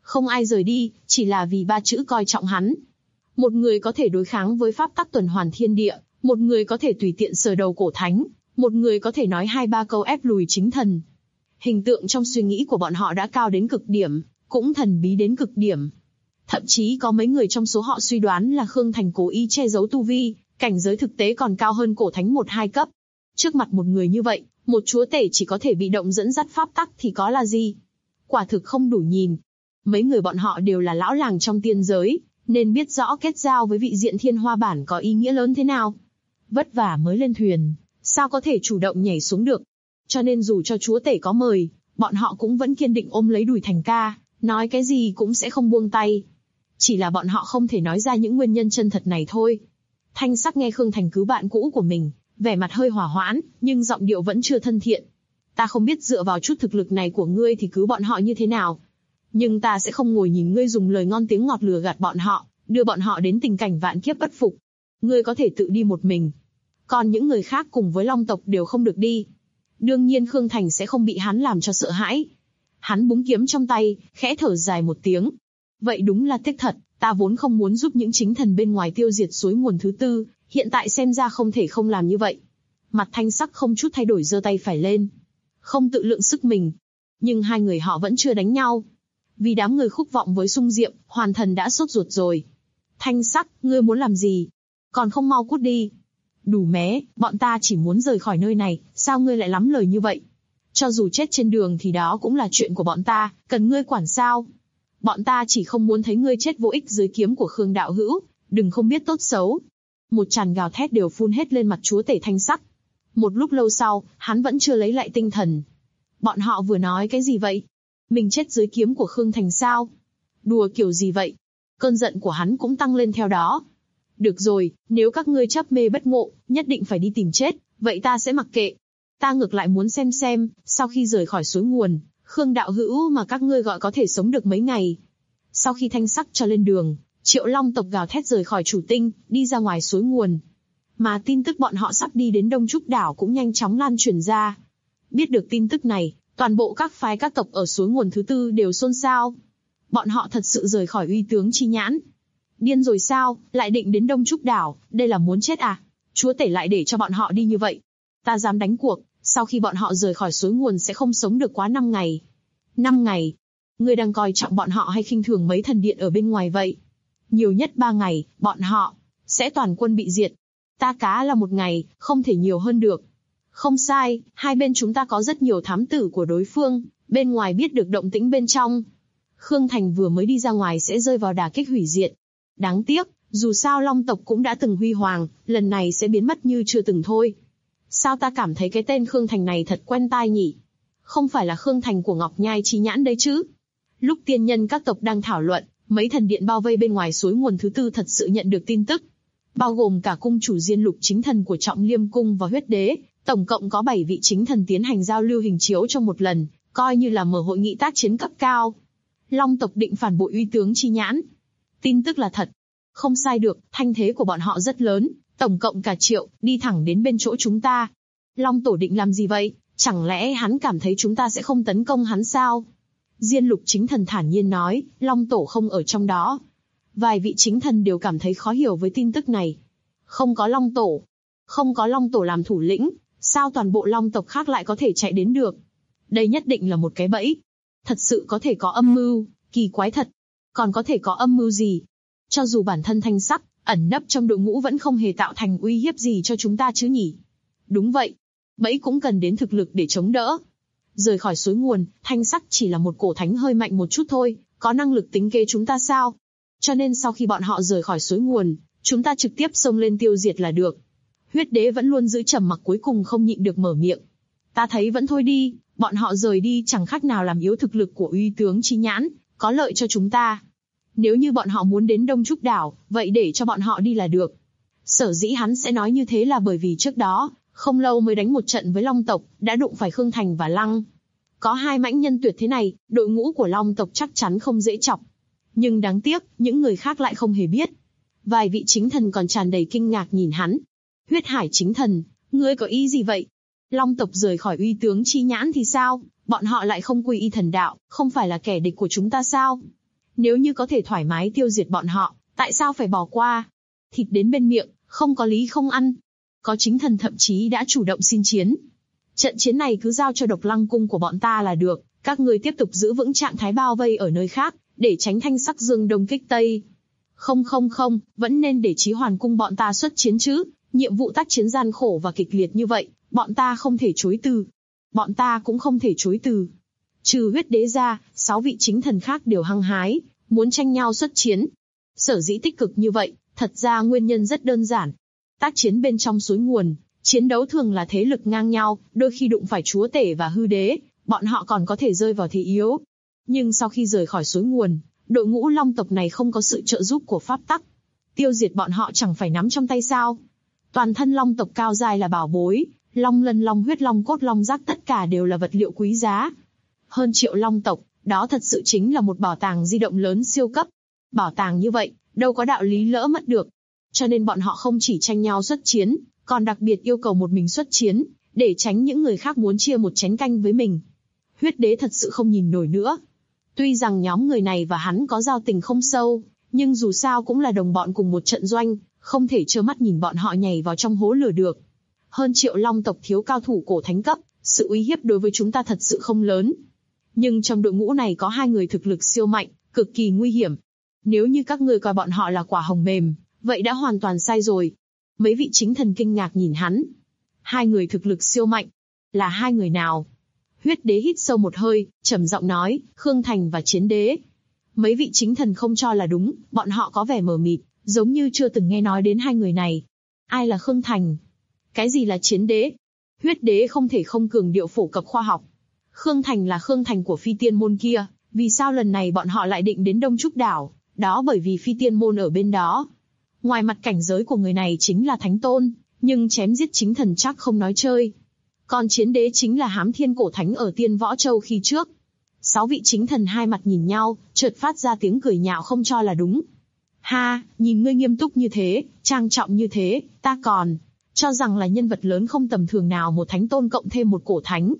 Không ai rời đi, chỉ là vì ba chữ coi trọng hắn. Một người có thể đối kháng với pháp tắc tuần hoàn thiên địa, một người có thể tùy tiện sờ đầu cổ thánh, một người có thể nói 2-3 câu ép lùi chính thần. Hình tượng trong suy nghĩ của bọn họ đã cao đến cực điểm, cũng thần bí đến cực điểm. Thậm chí có mấy người trong số họ suy đoán là Khương Thành cố ý che giấu tu vi, cảnh giới thực tế còn cao hơn cổ thánh 1-2 cấp. Trước mặt một người như vậy, một chúa tể chỉ có thể bị động dẫn dắt pháp tắc thì có là gì? Quả thực không đủ nhìn. Mấy người bọn họ đều là lão làng trong tiên giới, nên biết rõ kết giao với vị diện thiên hoa bản có ý nghĩa lớn thế nào. Vất vả mới lên thuyền, sao có thể chủ động nhảy xuống được? Cho nên dù cho chúa tể có mời, bọn họ cũng vẫn kiên định ôm lấy đùi Thành ca, nói cái gì cũng sẽ không buông tay. Chỉ là bọn họ không thể nói ra những nguyên nhân chân thật này thôi. Thanh Sắc nghe Khương Thành cứu bạn cũ của mình, vẻ mặt hơi hỏa hoãn, nhưng giọng điệu vẫn chưa thân thiện. Ta không biết dựa vào chút thực lực này của ngươi thì cứu bọn họ như thế nào. Nhưng ta sẽ không ngồi nhìn ngươi dùng lời ngon tiếng ngọt lừa gạt bọn họ, đưa bọn họ đến tình cảnh vạn kiếp bất phục. Ngươi có thể tự đi một mình. Còn những người khác cùng với Long tộc đều không được đi. Đương nhiên Khương Thành sẽ không bị hắn làm cho sợ hãi. Hắn búng kiếm trong tay, khẽ thở dài một tiếng. Vậy đúng là tiếc thật, ta vốn không muốn giúp những chính thần bên ngoài tiêu diệt suối nguồn thứ tư, hiện tại xem ra không thể không làm như vậy. Mặt Thanh Sắc không chút thay đổi giơ tay phải lên. Không tự lượng sức mình. Nhưng hai người họ vẫn chưa đánh nhau. Vì đám người Khúc Vọng với Sung Diệm, Hoàn Thần đã sốt ruột rồi. Thanh Sắc, ngươi muốn làm gì? Còn không mau cút đi. Đủ mé, bọn ta chỉ muốn rời khỏi nơi này, sao ngươi lại lắm lời như vậy? Cho dù chết trên đường thì đó cũng là chuyện của bọn ta, cần ngươi quản sao? Bọn ta chỉ không muốn thấy ngươi chết vô ích dưới kiếm của Khương đạo hữu, đừng không biết tốt xấu. Một tràn gào thét đều phun hết lên mặt chúa tể Thanh Sắc. Một lúc lâu sau, hắn vẫn chưa lấy lại tinh thần. Bọn họ vừa nói cái gì vậy? Mình chết dưới kiếm của Khương Thành sao? Đùa kiểu gì vậy? Cơn giận của hắn cũng tăng lên theo đó. Được rồi, nếu các ngươi chấp mê bất ngộ, nhất định phải đi tìm chết, vậy ta sẽ mặc kệ. Ta ngược lại muốn xem, sau khi rời khỏi suối nguồn, Khương đạo hữu mà các ngươi gọi có thể sống được mấy ngày. Sau khi Thanh Sắc cho lên đường, Triệu Long tộc gào thét rời khỏi Chủ Tinh, đi ra ngoài suối nguồn. Mà tin tức bọn họ sắp đi đến Đông Trúc đảo cũng nhanh chóng lan truyền ra. Biết được tin tức này, toàn bộ các phái các tộc ở suối nguồn thứ tư đều xôn xao. Bọn họ thật sự rời khỏi Uy Tướng Chi Nhãn. Điên rồi sao, lại định đến Đông Trúc đảo, đây là muốn chết à? Chúa tể lại để cho bọn họ đi như vậy. Ta dám đánh cuộc, sau khi bọn họ rời khỏi suối nguồn sẽ không sống được quá 5 ngày. 5 ngày? Ngươi đang coi trọng bọn họ hay khinh thường mấy thần điện ở bên ngoài vậy? Nhiều nhất 3 ngày, bọn họ sẽ toàn quân bị diệt. Ta cá là 1 ngày, không thể nhiều hơn được. Không sai, hai bên chúng ta có rất nhiều thám tử của đối phương, bên ngoài biết được động tĩnh bên trong. Khương Thành vừa mới đi ra ngoài sẽ rơi vào đả kích hủy diệt. Đáng tiếc, dù sao Long tộc cũng đã từng huy hoàng, lần này sẽ biến mất như chưa từng thôi. Sao ta cảm thấy cái tên Khương Thành này thật quen tai nhỉ? Không phải là Khương Thành của Ngọc Nhai Chi Nhãn đấy chứ? Lúc tiên nhân các tộc đang thảo luận, mấy thần điện bao vây bên ngoài suối nguồn thứ tư thật sự nhận được tin tức. Bao gồm cả cung chủ Diên Lục chính thần của Trọng Liêm Cung và Huyết Đế, tổng cộng có 7 vị chính thần tiến hành giao lưu hình chiếu trong một lần, coi như là mở hội nghị tác chiến cấp cao. Long tộc định phản bội Uy Tướng Chi Nhãn. Tin tức là thật. Không sai được, thanh thế của bọn họ rất lớn, tổng cộng cả triệu, đi thẳng đến bên chỗ chúng ta. Long tổ định làm gì vậy? Chẳng lẽ hắn cảm thấy chúng ta sẽ không tấn công hắn sao? Diên Lục chính thần thản nhiên nói, Long tổ không ở trong đó. Vài vị chính thần đều cảm thấy khó hiểu với tin tức này. Không có Long tổ. Không có Long tổ làm thủ lĩnh, sao toàn bộ Long tộc khác lại có thể chạy đến được? Đây nhất định là một cái bẫy. Thật sự có thể có âm mưu, kỳ quái thật. Còn có thể có âm mưu gì? Cho dù bản thân Thanh Sắc, ẩn nấp trong đội ngũ vẫn không hề tạo thành uy hiếp gì cho chúng ta chứ nhỉ? Đúng vậy. Bẫy cũng cần đến thực lực để chống đỡ. Rời khỏi suối nguồn, Thanh Sắc chỉ là một cổ thánh hơi mạnh một chút thôi, có năng lực tính kế chúng ta sao? Cho nên sau khi bọn họ rời khỏi suối nguồn, chúng ta trực tiếp xông lên tiêu diệt là được. Huyết Đế vẫn luôn giữ trầm mặc cuối cùng không nhịn được mở miệng. Ta thấy vẫn thôi đi, bọn họ rời đi chẳng khác nào làm yếu thực lực của Uy Tướng Chi Nhãn, có lợi cho chúng ta. Nếu như bọn họ muốn đến Đông Trúc đảo, vậy để cho bọn họ đi là được. Sở dĩ hắn sẽ nói như thế là bởi vì trước đó, không lâu mới đánh một trận với Long tộc, đã đụng phải Khương Thành và Lăng. Có hai mãnh nhân tuyệt thế này, đội ngũ của Long tộc chắc chắn không dễ chọc. Nhưng đáng tiếc, những người khác lại không hề biết. Vài vị chính thần còn tràn đầy kinh ngạc nhìn hắn. Huyết Hải chính thần, ngươi có ý gì vậy? Long tộc rời khỏi Uy Tướng Chi Nhãn thì sao? Bọn họ lại không quy y thần đạo, không phải là kẻ địch của chúng ta sao? Nếu như có thể thoải mái tiêu diệt bọn họ, tại sao phải bỏ qua? Thịt đến bên miệng, không có lý không ăn. Có chính thần thậm chí đã chủ động xin chiến. Trận chiến này cứ giao cho Độc Lăng cung của bọn ta là được, các ngươi tiếp tục giữ vững trạng thái bao vây ở nơi khác, để tránh Thanh Sắc Dương đông kích tây. Không, vẫn nên để Chí Hoàn cung bọn ta xuất chiến chứ, nhiệm vụ tác chiến gian khổ và kịch liệt như vậy, bọn ta không thể chối từ. Bọn ta cũng không thể chối từ. Trừ Huyết Đế ra, 6 vị chính thần khác đều hăng hái, muốn tranh nhau xuất chiến. Sở dĩ tích cực như vậy, thật ra nguyên nhân rất đơn giản. Tác chiến bên trong suối nguồn, chiến đấu thường là thế lực ngang nhau, đôi khi đụng phải chúa tể và hư đế, bọn họ còn có thể rơi vào thế yếu. Nhưng sau khi rời khỏi suối nguồn, đội ngũ Long tộc này không có sự trợ giúp của pháp tắc. Tiêu diệt bọn họ chẳng phải nắm trong tay sao? Toàn thân Long tộc cao dài là bảo bối, long lân, long huyết, long cốt, long giác tất cả đều là vật liệu quý giá. Hơn triệu Long tộc, đó thật sự chính là một bảo tàng di động lớn siêu cấp. Bảo tàng như vậy, đâu có đạo lý lỡ mất được. Cho nên bọn họ không chỉ tranh nhau xuất chiến, còn đặc biệt yêu cầu một mình xuất chiến, để tránh những người khác muốn chia một chén canh với mình. Huyết Đế thật sự không nhìn nổi nữa. Tuy rằng nhóm người này và hắn có giao tình không sâu, nhưng dù sao cũng là đồng bọn cùng một trận doanh, không thể trơ mắt nhìn bọn họ nhảy vào trong hố lửa được. Hơn triệu Long tộc thiếu cao thủ cổ thánh cấp, sự uy hiếp đối với chúng ta thật sự không lớn. Nhưng trong đội ngũ này có 2 người thực lực siêu mạnh, cực kỳ nguy hiểm. Nếu như các ngươi coi bọn họ là quả hồng mềm, vậy đã hoàn toàn sai rồi. Mấy vị chính thần kinh ngạc nhìn hắn. 2 người thực lực siêu mạnh. Là 2 người nào? Huyết Đế hít sâu một hơi, trầm giọng nói, Khương Thành và Chiến Đế. Mấy vị chính thần không cho là đúng, bọn họ có vẻ mờ mịt, giống như chưa từng nghe nói đến 2 người này. Ai là Khương Thành? Cái gì là Chiến Đế? Huyết Đế không thể không cường điệu phổ cập khoa học. Khương Thành là Khương Thành của Phi Tiên Môn kia, vì sao lần này bọn họ lại định đến Đông Trúc Đảo? Đó bởi vì Phi Tiên Môn ở bên đó. Ngoài mặt cảnh giới của người này chính là Thánh Tôn, nhưng chém giết chính thần chắc không nói chơi. Còn Chiến Đế chính là Hám Thiên Cổ Thánh ở Tiên Võ Châu khi trước. 6 vị chính thần hai mặt nhìn nhau, chợt phát ra tiếng cười nhạo không cho là đúng. Ha, nhìn ngươi nghiêm túc như thế, trang trọng như thế, ta còn cho rằng là nhân vật lớn không tầm thường nào, một Thánh Tôn cộng thêm một Cổ Thánh.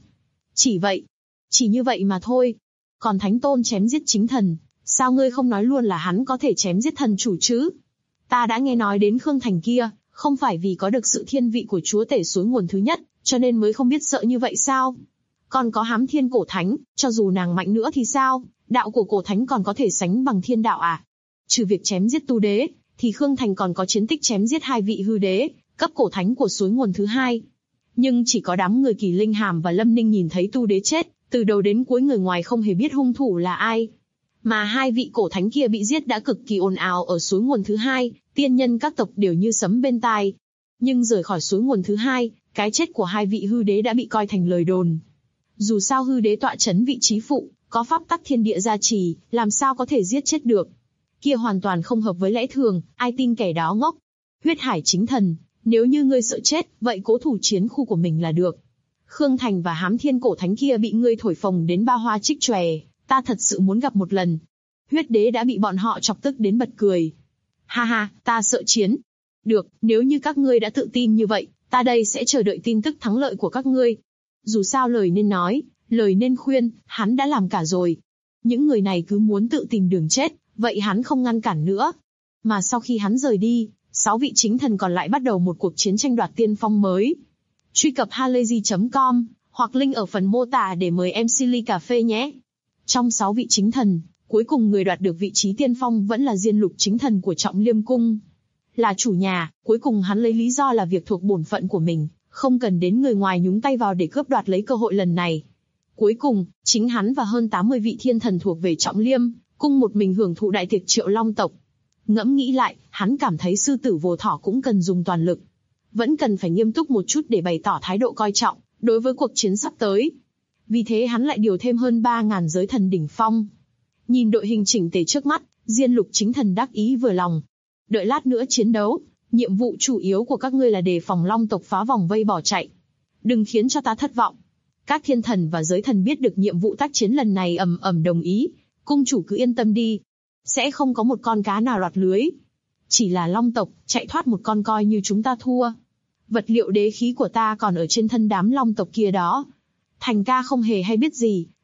Chỉ như vậy mà thôi. Còn Thánh Tôn chém giết chính thần, sao ngươi không nói luôn là hắn có thể chém giết thần chủ chứ? Ta đã nghe nói đến Khương Thành kia, không phải vì có được sự thiên vị của chúa tể suối nguồn thứ nhất, cho nên mới không biết sợ như vậy sao? Còn có Hám Thiên Cổ Thánh, cho dù nàng mạnh nữa thì sao? Đạo của Cổ Thánh còn có thể sánh bằng thiên đạo à? Trừ việc chém giết tu đế, thì Khương Thành còn có chiến tích chém giết 2 vị hư đế, cấp Cổ Thánh của suối nguồn thứ 2. Nhưng chỉ có đám người Kỳ Linh Hàm và Lâm Ninh nhìn thấy tu đế chết, từ đầu đến cuối người ngoài không hề biết hung thủ là ai. Mà 2 vị Cổ Thánh kia bị giết đã cực kỳ ồn ào ở suối nguồn thứ 2, tiên nhân các tộc đều như sấm bên tai. Nhưng rời khỏi suối nguồn thứ 2, cái chết của 2 vị hư đế đã bị coi thành lời đồn. Dù sao hư đế tọa chấn vị trí phụ, có pháp tắc thiên địa gia trì, làm sao có thể giết chết được. Kia hoàn toàn không hợp với lẽ thường, ai tin kẻ đó ngốc. Huyết Hải chính thần, nếu như ngươi sợ chết, vậy cố thủ chiến khu của mình là được. Khương Thành và Hám Thiên Cổ Thánh kia bị ngươi thổi phồng đến ba hoa trích chòe, ta thật sự muốn gặp một lần. Huyết Đế đã bị bọn họ chọc tức đến bật cười. Ha ha, ta sợ chiến. Được, nếu như các ngươi đã tự tin như vậy, ta đây sẽ chờ đợi tin tức thắng lợi của các ngươi. Dù sao lời nên nói, lời nên khuyên, hắn đã làm cả rồi. Những người này cứ muốn tự tìm đường chết, vậy hắn không ngăn cản nữa. Mà sau khi hắn rời đi, 6 vị chính thần còn lại bắt đầu một cuộc chiến tranh đoạt tiên phong mới. Truy cập halayzi.com, hoặc link ở phần mô tả để mời MC ly cà phê nhé. Trong 6 vị chính thần, cuối cùng người đoạt được vị trí tiên phong vẫn là Diên Lục chính thần của Trọng Liêm Cung. Là chủ nhà, cuối cùng hắn lấy lý do là việc thuộc bổn phận của mình, không cần đến người ngoài nhúng tay vào để cướp đoạt lấy cơ hội lần này. Cuối cùng, chính hắn và hơn 80 vị thiên thần thuộc về Trọng Liêm Cung một mình hưởng thụ đại tiệc Triệu Long tộc. Ngẫm nghĩ lại, hắn cảm thấy sư tử vô thỏ cũng cần dùng toàn lực. Vẫn cần phải nghiêm túc một chút để bày tỏ thái độ coi trọng đối với cuộc chiến sắp tới. Vì thế hắn lại điều thêm hơn 3.000 giới thần đỉnh phong. Nhìn đội hình chỉnh tề trước mắt, Diên Lục chính thần đắc ý vừa lòng. Đợi lát nữa chiến đấu, nhiệm vụ chủ yếu của các ngươi là đề phòng Long tộc phá vòng vây bỏ chạy. Đừng khiến cho ta thất vọng. Các thiên thần và giới thần biết được nhiệm vụ tác chiến lần này ầm ầm đồng ý. Cung chủ cứ yên tâm đi. Sẽ không có một con cá nào lọt lưới. Chỉ là Long tộc, chạy thoát một con coi như chúng ta thua. Vật liệu đế khí của ta còn ở trên thân đám Long tộc kia đó. Thành ca không hề hay biết gì,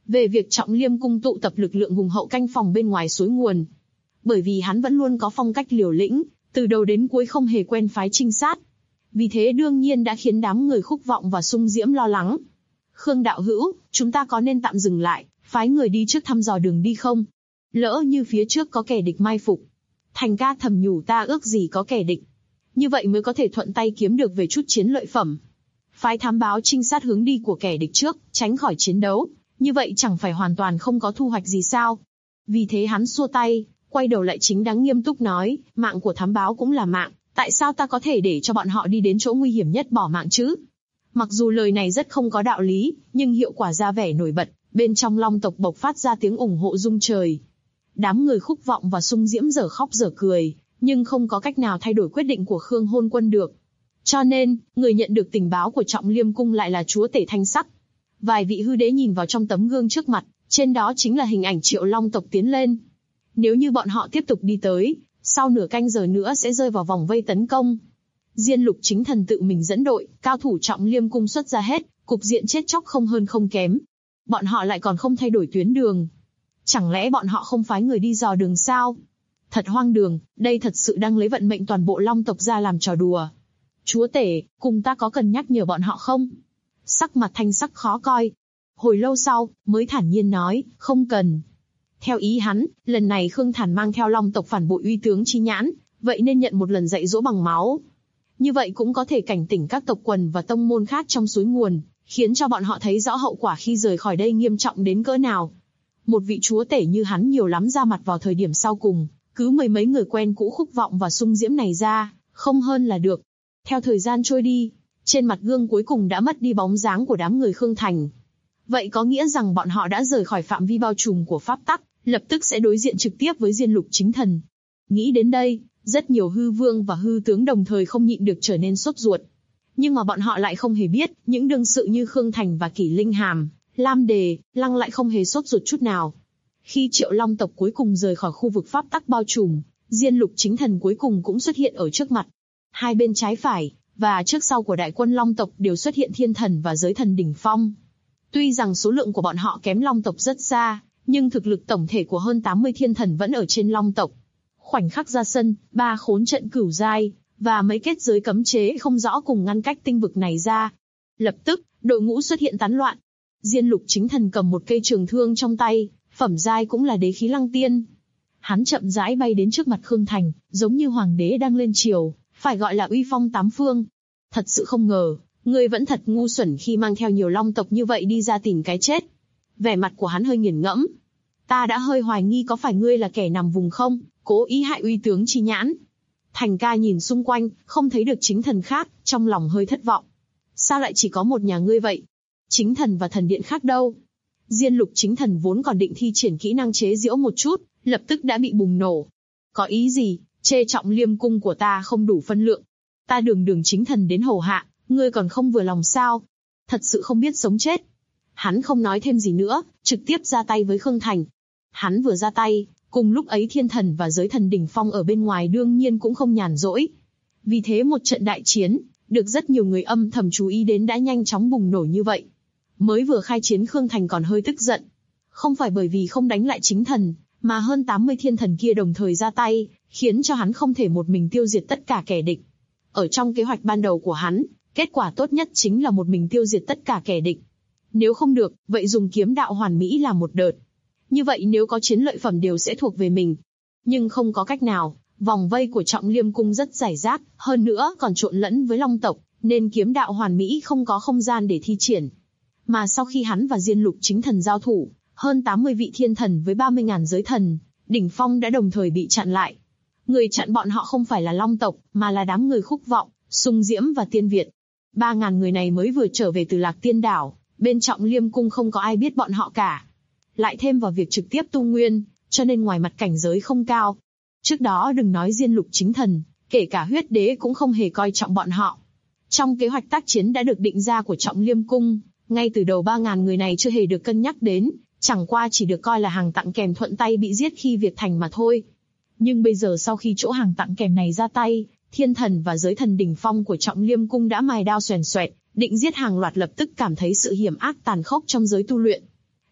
về việc Trọng Liêm Cung tụ tập lực lượng hùng hậu canh phòng bên ngoài suối nguồn. Bởi vì hắn vẫn luôn có phong cách liều lĩnh, từ đầu đến cuối không hề quen phái trinh sát. Vì thế đương nhiên đã khiến đám người Khúc Vọng và Sung Diễm lo lắng. Khương đạo hữu, chúng ta có nên tạm dừng lại, phái người đi trước thăm dò đường đi không? Lỡ như phía trước có kẻ địch mai phục. Thành ca thầm nhủ ta ước gì có kẻ địch. Như vậy mới có thể thuận tay kiếm được về chút chiến lợi phẩm. Phái thám báo trinh sát hướng đi của kẻ địch trước, tránh khỏi chiến đấu. Như vậy chẳng phải hoàn toàn không có thu hoạch gì sao? Vì thế hắn xua tay, quay đầu lại chính đáng nghiêm túc nói, mạng của thám báo cũng là mạng, tại sao ta có thể để cho bọn họ đi đến chỗ nguy hiểm nhất bỏ mạng chứ? Mặc dù lời này rất không có đạo lý, nhưng hiệu quả ra vẻ nổi bật, bên trong Long tộc bộc phát ra tiếng ủng hộ rung trời. Đám người Khúc Vọng và Sung Diễm dở khóc dở cười, nhưng không có cách nào thay đổi quyết định của Khương Hôn Quân được. Cho nên, người nhận được tình báo của Trọng Liêm Cung lại là chúa tể Thanh Sắc. Vài vị hư đế nhìn vào trong tấm gương trước mặt, trên đó chính là hình ảnh Triệu Long tộc tiến lên. Nếu như bọn họ tiếp tục đi tới, sau nửa canh giờ nữa sẽ rơi vào vòng vây tấn công. Diên Lục Chính Thần tự mình dẫn đội, cao thủ Trọng Liêm Cung xuất ra hết, cục diện chết chóc không hơn không kém. Bọn họ lại còn không thay đổi tuyến đường. Chẳng lẽ bọn họ không phái người đi dò đường sao? Thật hoang đường, đây thật sự đang lấy vận mệnh toàn bộ Long tộc ra làm trò đùa. Chúa tể, cùng ta có cần nhắc nhở bọn họ không? Sắc mặt Thanh Sắc khó coi. Hồi lâu sau, mới thản nhiên nói, không cần. Theo ý hắn, lần này Khương Thản mang theo Long tộc phản bội uy tướng Chi Nhãn, vậy nên nhận một lần dạy dỗ bằng máu. Như vậy cũng có thể cảnh tỉnh các tộc quần và tông môn khác trong suối nguồn, khiến cho bọn họ thấy rõ hậu quả khi rời khỏi đây nghiêm trọng đến cỡ nào. Một vị chúa tể như hắn nhiều lắm ra mặt vào thời điểm sau cùng, cứ mười mấy người quen cũ Khúc Vọng và Sung Diễm này ra, không hơn là được. Theo thời gian trôi đi, trên mặt gương cuối cùng đã mất đi bóng dáng của đám người Khương Thành. Vậy có nghĩa rằng bọn họ đã rời khỏi phạm vi bao trùm của pháp tắc, lập tức sẽ đối diện trực tiếp với Diên Lục Chính Thần. Nghĩ đến đây, rất nhiều hư vương và hư tướng đồng thời không nhịn được trở nên sốt ruột. Nhưng mà bọn họ lại không hề biết, những đương sự như Khương Thành và Kỷ Linh Hàm, Lam Đề, Lăng lại không hề sốt ruột chút nào. Khi Triệu Long tộc cuối cùng rời khỏi khu vực pháp tắc bao trùm, Diên Lục Chính Thần cuối cùng cũng xuất hiện ở trước mặt. Hai bên trái phải, và trước sau của đại quân Long tộc đều xuất hiện thiên thần và giới thần đỉnh phong. Tuy rằng số lượng của bọn họ kém Long tộc rất xa, nhưng thực lực tổng thể của hơn 80 thiên thần vẫn ở trên Long tộc. Khoảnh khắc ra sân, 3 khốn trận cửu giai, và mấy kết giới cấm chế không rõ cùng ngăn cách tinh vực này ra. Lập tức, đội ngũ xuất hiện tán loạn. Diên Lục Chính Thần cầm một cây trường thương trong tay, phẩm giai cũng là đế khí lăng tiên. Hắn chậm rãi bay đến trước mặt Khương Thành, giống như hoàng đế đang lên triều, phải gọi là uy phong tám phương. Thật sự không ngờ, ngươi vẫn thật ngu xuẩn khi mang theo nhiều Long tộc như vậy đi ra tìm cái chết. Vẻ mặt của hắn hơi nghiền ngẫm. Ta đã hơi hoài nghi có phải ngươi là kẻ nằm vùng không, cố ý hại uy tướng Chi Nhãn. Thành ca nhìn xung quanh, không thấy được chính thần khác, trong lòng hơi thất vọng. Sao lại chỉ có một nhà ngươi vậy? Chính thần và thần điện khác đâu? Diên Lục Chính Thần vốn còn định thi triển kỹ năng chế giễu một chút, lập tức đã bị bùng nổ. Có ý gì? Chê Trọng Liêm Cung của ta không đủ phân lượng. Ta đường chính thần đến hầu hạ, ngươi còn không vừa lòng sao? Thật sự không biết sống chết. Hắn không nói thêm gì nữa, trực tiếp ra tay với Khương Thành. Hắn vừa ra tay, cùng lúc ấy thiên thần và giới thần đỉnh phong ở bên ngoài đương nhiên cũng không nhàn rỗi. Vì thế một trận đại chiến, được rất nhiều người âm thầm chú ý đến đã nhanh chóng bùng nổ như vậy. Mới vừa khai chiến Khương Thành còn hơi tức giận. Không phải bởi vì không đánh lại chính thần, mà hơn 80 thiên thần kia đồng thời ra tay, khiến cho hắn không thể một mình tiêu diệt tất cả kẻ địch. Ở trong kế hoạch ban đầu của hắn, kết quả tốt nhất chính là một mình tiêu diệt tất cả kẻ địch. Nếu không được, vậy dùng kiếm đạo hoàn mỹ làm một đợt. Như vậy nếu có chiến lợi phẩm đều sẽ thuộc về mình. Nhưng không có cách nào, vòng vây của Trọng Liêm Cung rất rải rác, hơn nữa còn trộn lẫn với Long tộc, nên kiếm đạo hoàn mỹ không có không gian để thi triển. Mà sau khi hắn và Diên Lục Chính Thần giao thủ, hơn 80 vị thiên thần với 30.000 giới thần, đỉnh phong đã đồng thời bị chặn lại. Người chặn bọn họ không phải là Long tộc, mà là đám người Khúc Vọng, Sung Diễm và Tiên Việt. 3.000 người này mới vừa trở về từ Lạc Tiên Đảo, bên Trọng Liêm Cung không có ai biết bọn họ cả. Lại thêm vào việc trực tiếp tu nguyên, cho nên ngoài mặt cảnh giới không cao. Trước đó đừng nói Diên Lục Chính Thần, kể cả huyết đế cũng không hề coi trọng bọn họ. Trong kế hoạch tác chiến đã được định ra của Trọng Liêm Cung, ngay từ đầu 3.000 người này chưa hề được cân nhắc đến, chẳng qua chỉ được coi là hàng tặng kèm thuận tay bị giết khi việc thành mà thôi. Nhưng bây giờ sau khi chỗ hàng tặng kèm này ra tay, thiên thần và giới thần đỉnh phong của Trọng Liêm Cung đã mài đao xoèn xoẹt, định giết hàng loạt lập tức cảm thấy sự hiểm ác tàn khốc trong giới tu luyện.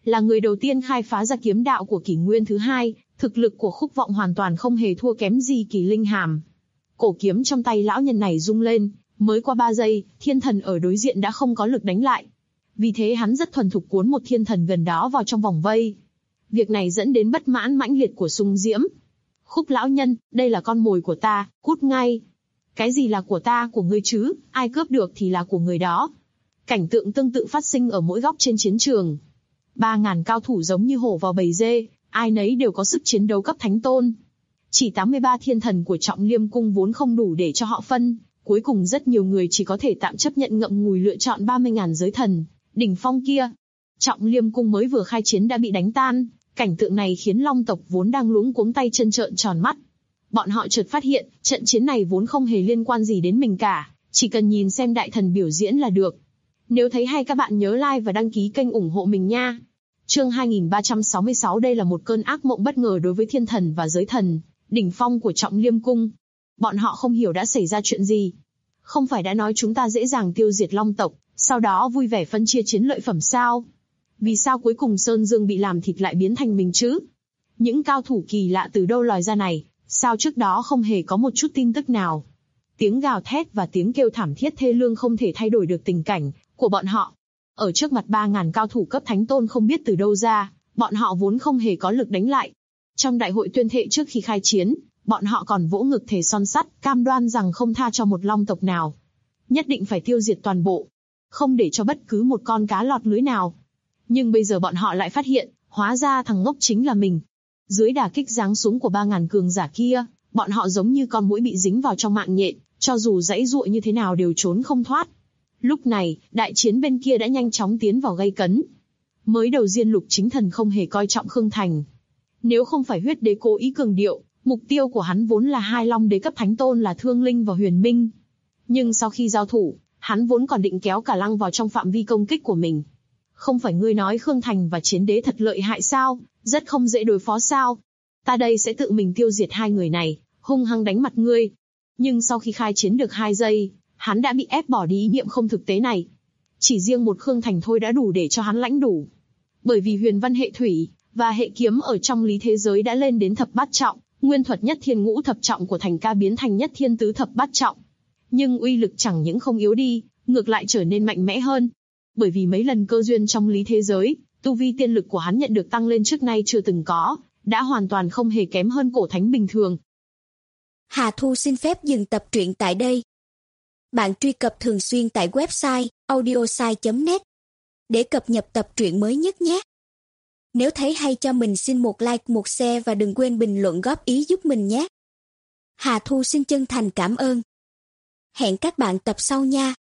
là người đầu tiên khai phá ra kiếm đạo của kỷ nguyên thứ hai, thực lực của Khúc Vọng hoàn toàn không hề thua kém gì Kỳ Linh Hàm. Cổ kiếm trong tay lão nhân này rung lên, mới qua 3 giây, thiên thần ở đối diện đã không có lực đánh lại. Vì thế hắn rất thuần thục cuốn một thiên thần gần đó vào trong vòng vây. Việc này dẫn đến bất mãn mãnh liệt của Sung Diễm. Khúc lão nhân, đây là con mồi của ta, cút ngay. Cái gì là của ta, của ngươi chứ, ai cướp được thì là của người đó. Cảnh tượng tương tự phát sinh ở mỗi góc trên chiến trường. 3.000 cao thủ giống như hổ vào bầy dê, ai nấy đều có sức chiến đấu cấp thánh tôn. Chỉ 83 thiên thần của Trọng Liêm Cung vốn không đủ để cho họ phân, cuối cùng rất nhiều người chỉ có thể tạm chấp nhận ngậm ngùi lựa chọn 30.000 giới thần, đỉnh phong kia. Trọng Liêm Cung mới vừa khai chiến đã bị đánh tan, cảnh tượng này khiến Long tộc vốn đang luống cuống tay chân trợn tròn mắt. Bọn họ chợt phát hiện, trận chiến này vốn không hề liên quan gì đến mình cả, chỉ cần nhìn xem đại thần biểu diễn là được. Nếu thấy hay các bạn nhớ like và đăng ký kênh ủng hộ mình nha. Chương 2366 đây là một cơn ác mộng bất ngờ đối với thiên thần và giới thần, đỉnh phong của Trọng Liêm Cung. Bọn họ không hiểu đã xảy ra chuyện gì. Không phải đã nói chúng ta dễ dàng tiêu diệt Long tộc, sau đó vui vẻ phân chia chiến lợi phẩm sao? Vì sao cuối cùng Sơn Dương bị làm thịt lại biến thành mình chứ? Những cao thủ kỳ lạ từ đâu lòi ra này, sao trước đó không hề có một chút tin tức nào? Tiếng gào thét và tiếng kêu thảm thiết thê lương không thể thay đổi được tình cảnh của bọn họ. Ở trước mặt 3.000 cao thủ cấp thánh tôn không biết từ đâu ra, bọn họ vốn không hề có lực đánh lại. Trong đại hội tuyên thệ trước khi khai chiến, bọn họ còn vỗ ngực thề son sắt, cam đoan rằng không tha cho một long tộc nào. Nhất định phải tiêu diệt toàn bộ, không để cho bất cứ một con cá lọt lưới nào. Nhưng bây giờ bọn họ lại phát hiện, hóa ra thằng ngốc chính là mình. Dưới đả kích giáng xuống của 3.000 cường giả kia, bọn họ giống như con muỗi bị dính vào trong mạng nhện, cho dù giãy giụa như thế nào đều trốn không thoát. Lúc này, đại chiến bên kia đã nhanh chóng tiến vào gay cấn. Mới đầu Diên Lục chính thần không hề coi trọng Khương Thành. Nếu không phải huyết đế cố ý cường điệu, mục tiêu của hắn vốn là hai long đế cấp thánh tôn là Thương Linh và Huyền Minh. Nhưng sau khi giao thủ, hắn vốn còn định kéo cả lăng vào trong phạm vi công kích của mình. Không phải ngươi nói Khương Thành và Chiến Đế thật lợi hại sao, rất không dễ đối phó sao? Ta đây sẽ tự mình tiêu diệt hai người này, hung hăng đánh mặt ngươi. Nhưng sau khi khai chiến được 2 giây, hắn đã bị ép bỏ đi ý niệm không thực tế này. Chỉ riêng một Khương Thành thôi đã đủ để cho hắn lãnh đủ. Bởi vì huyền văn hệ thủy và hệ kiếm ở trong lý thế giới đã lên đến thập bát trọng, nguyên thuật nhất thiên ngũ thập trọng của Thành Ca biến thành nhất thiên tứ thập bát trọng. Nhưng uy lực chẳng những không yếu đi, ngược lại trở nên mạnh mẽ hơn. Bởi vì mấy lần cơ duyên trong lý thế giới, tu vi tiên lực của hắn nhận được tăng lên trước nay chưa từng có, đã hoàn toàn không hề kém hơn cổ thánh bình thường. Hà Thu xin phép dừng tập truyện tại đây. Bạn truy cập thường xuyên tại website audiosai.net để cập nhật tập truyện mới nhất nhé. Nếu thấy hay cho mình xin một like, một share và đừng quên bình luận góp ý giúp mình nhé. Hà Thu xin chân thành cảm ơn. Hẹn các bạn tập sau nha.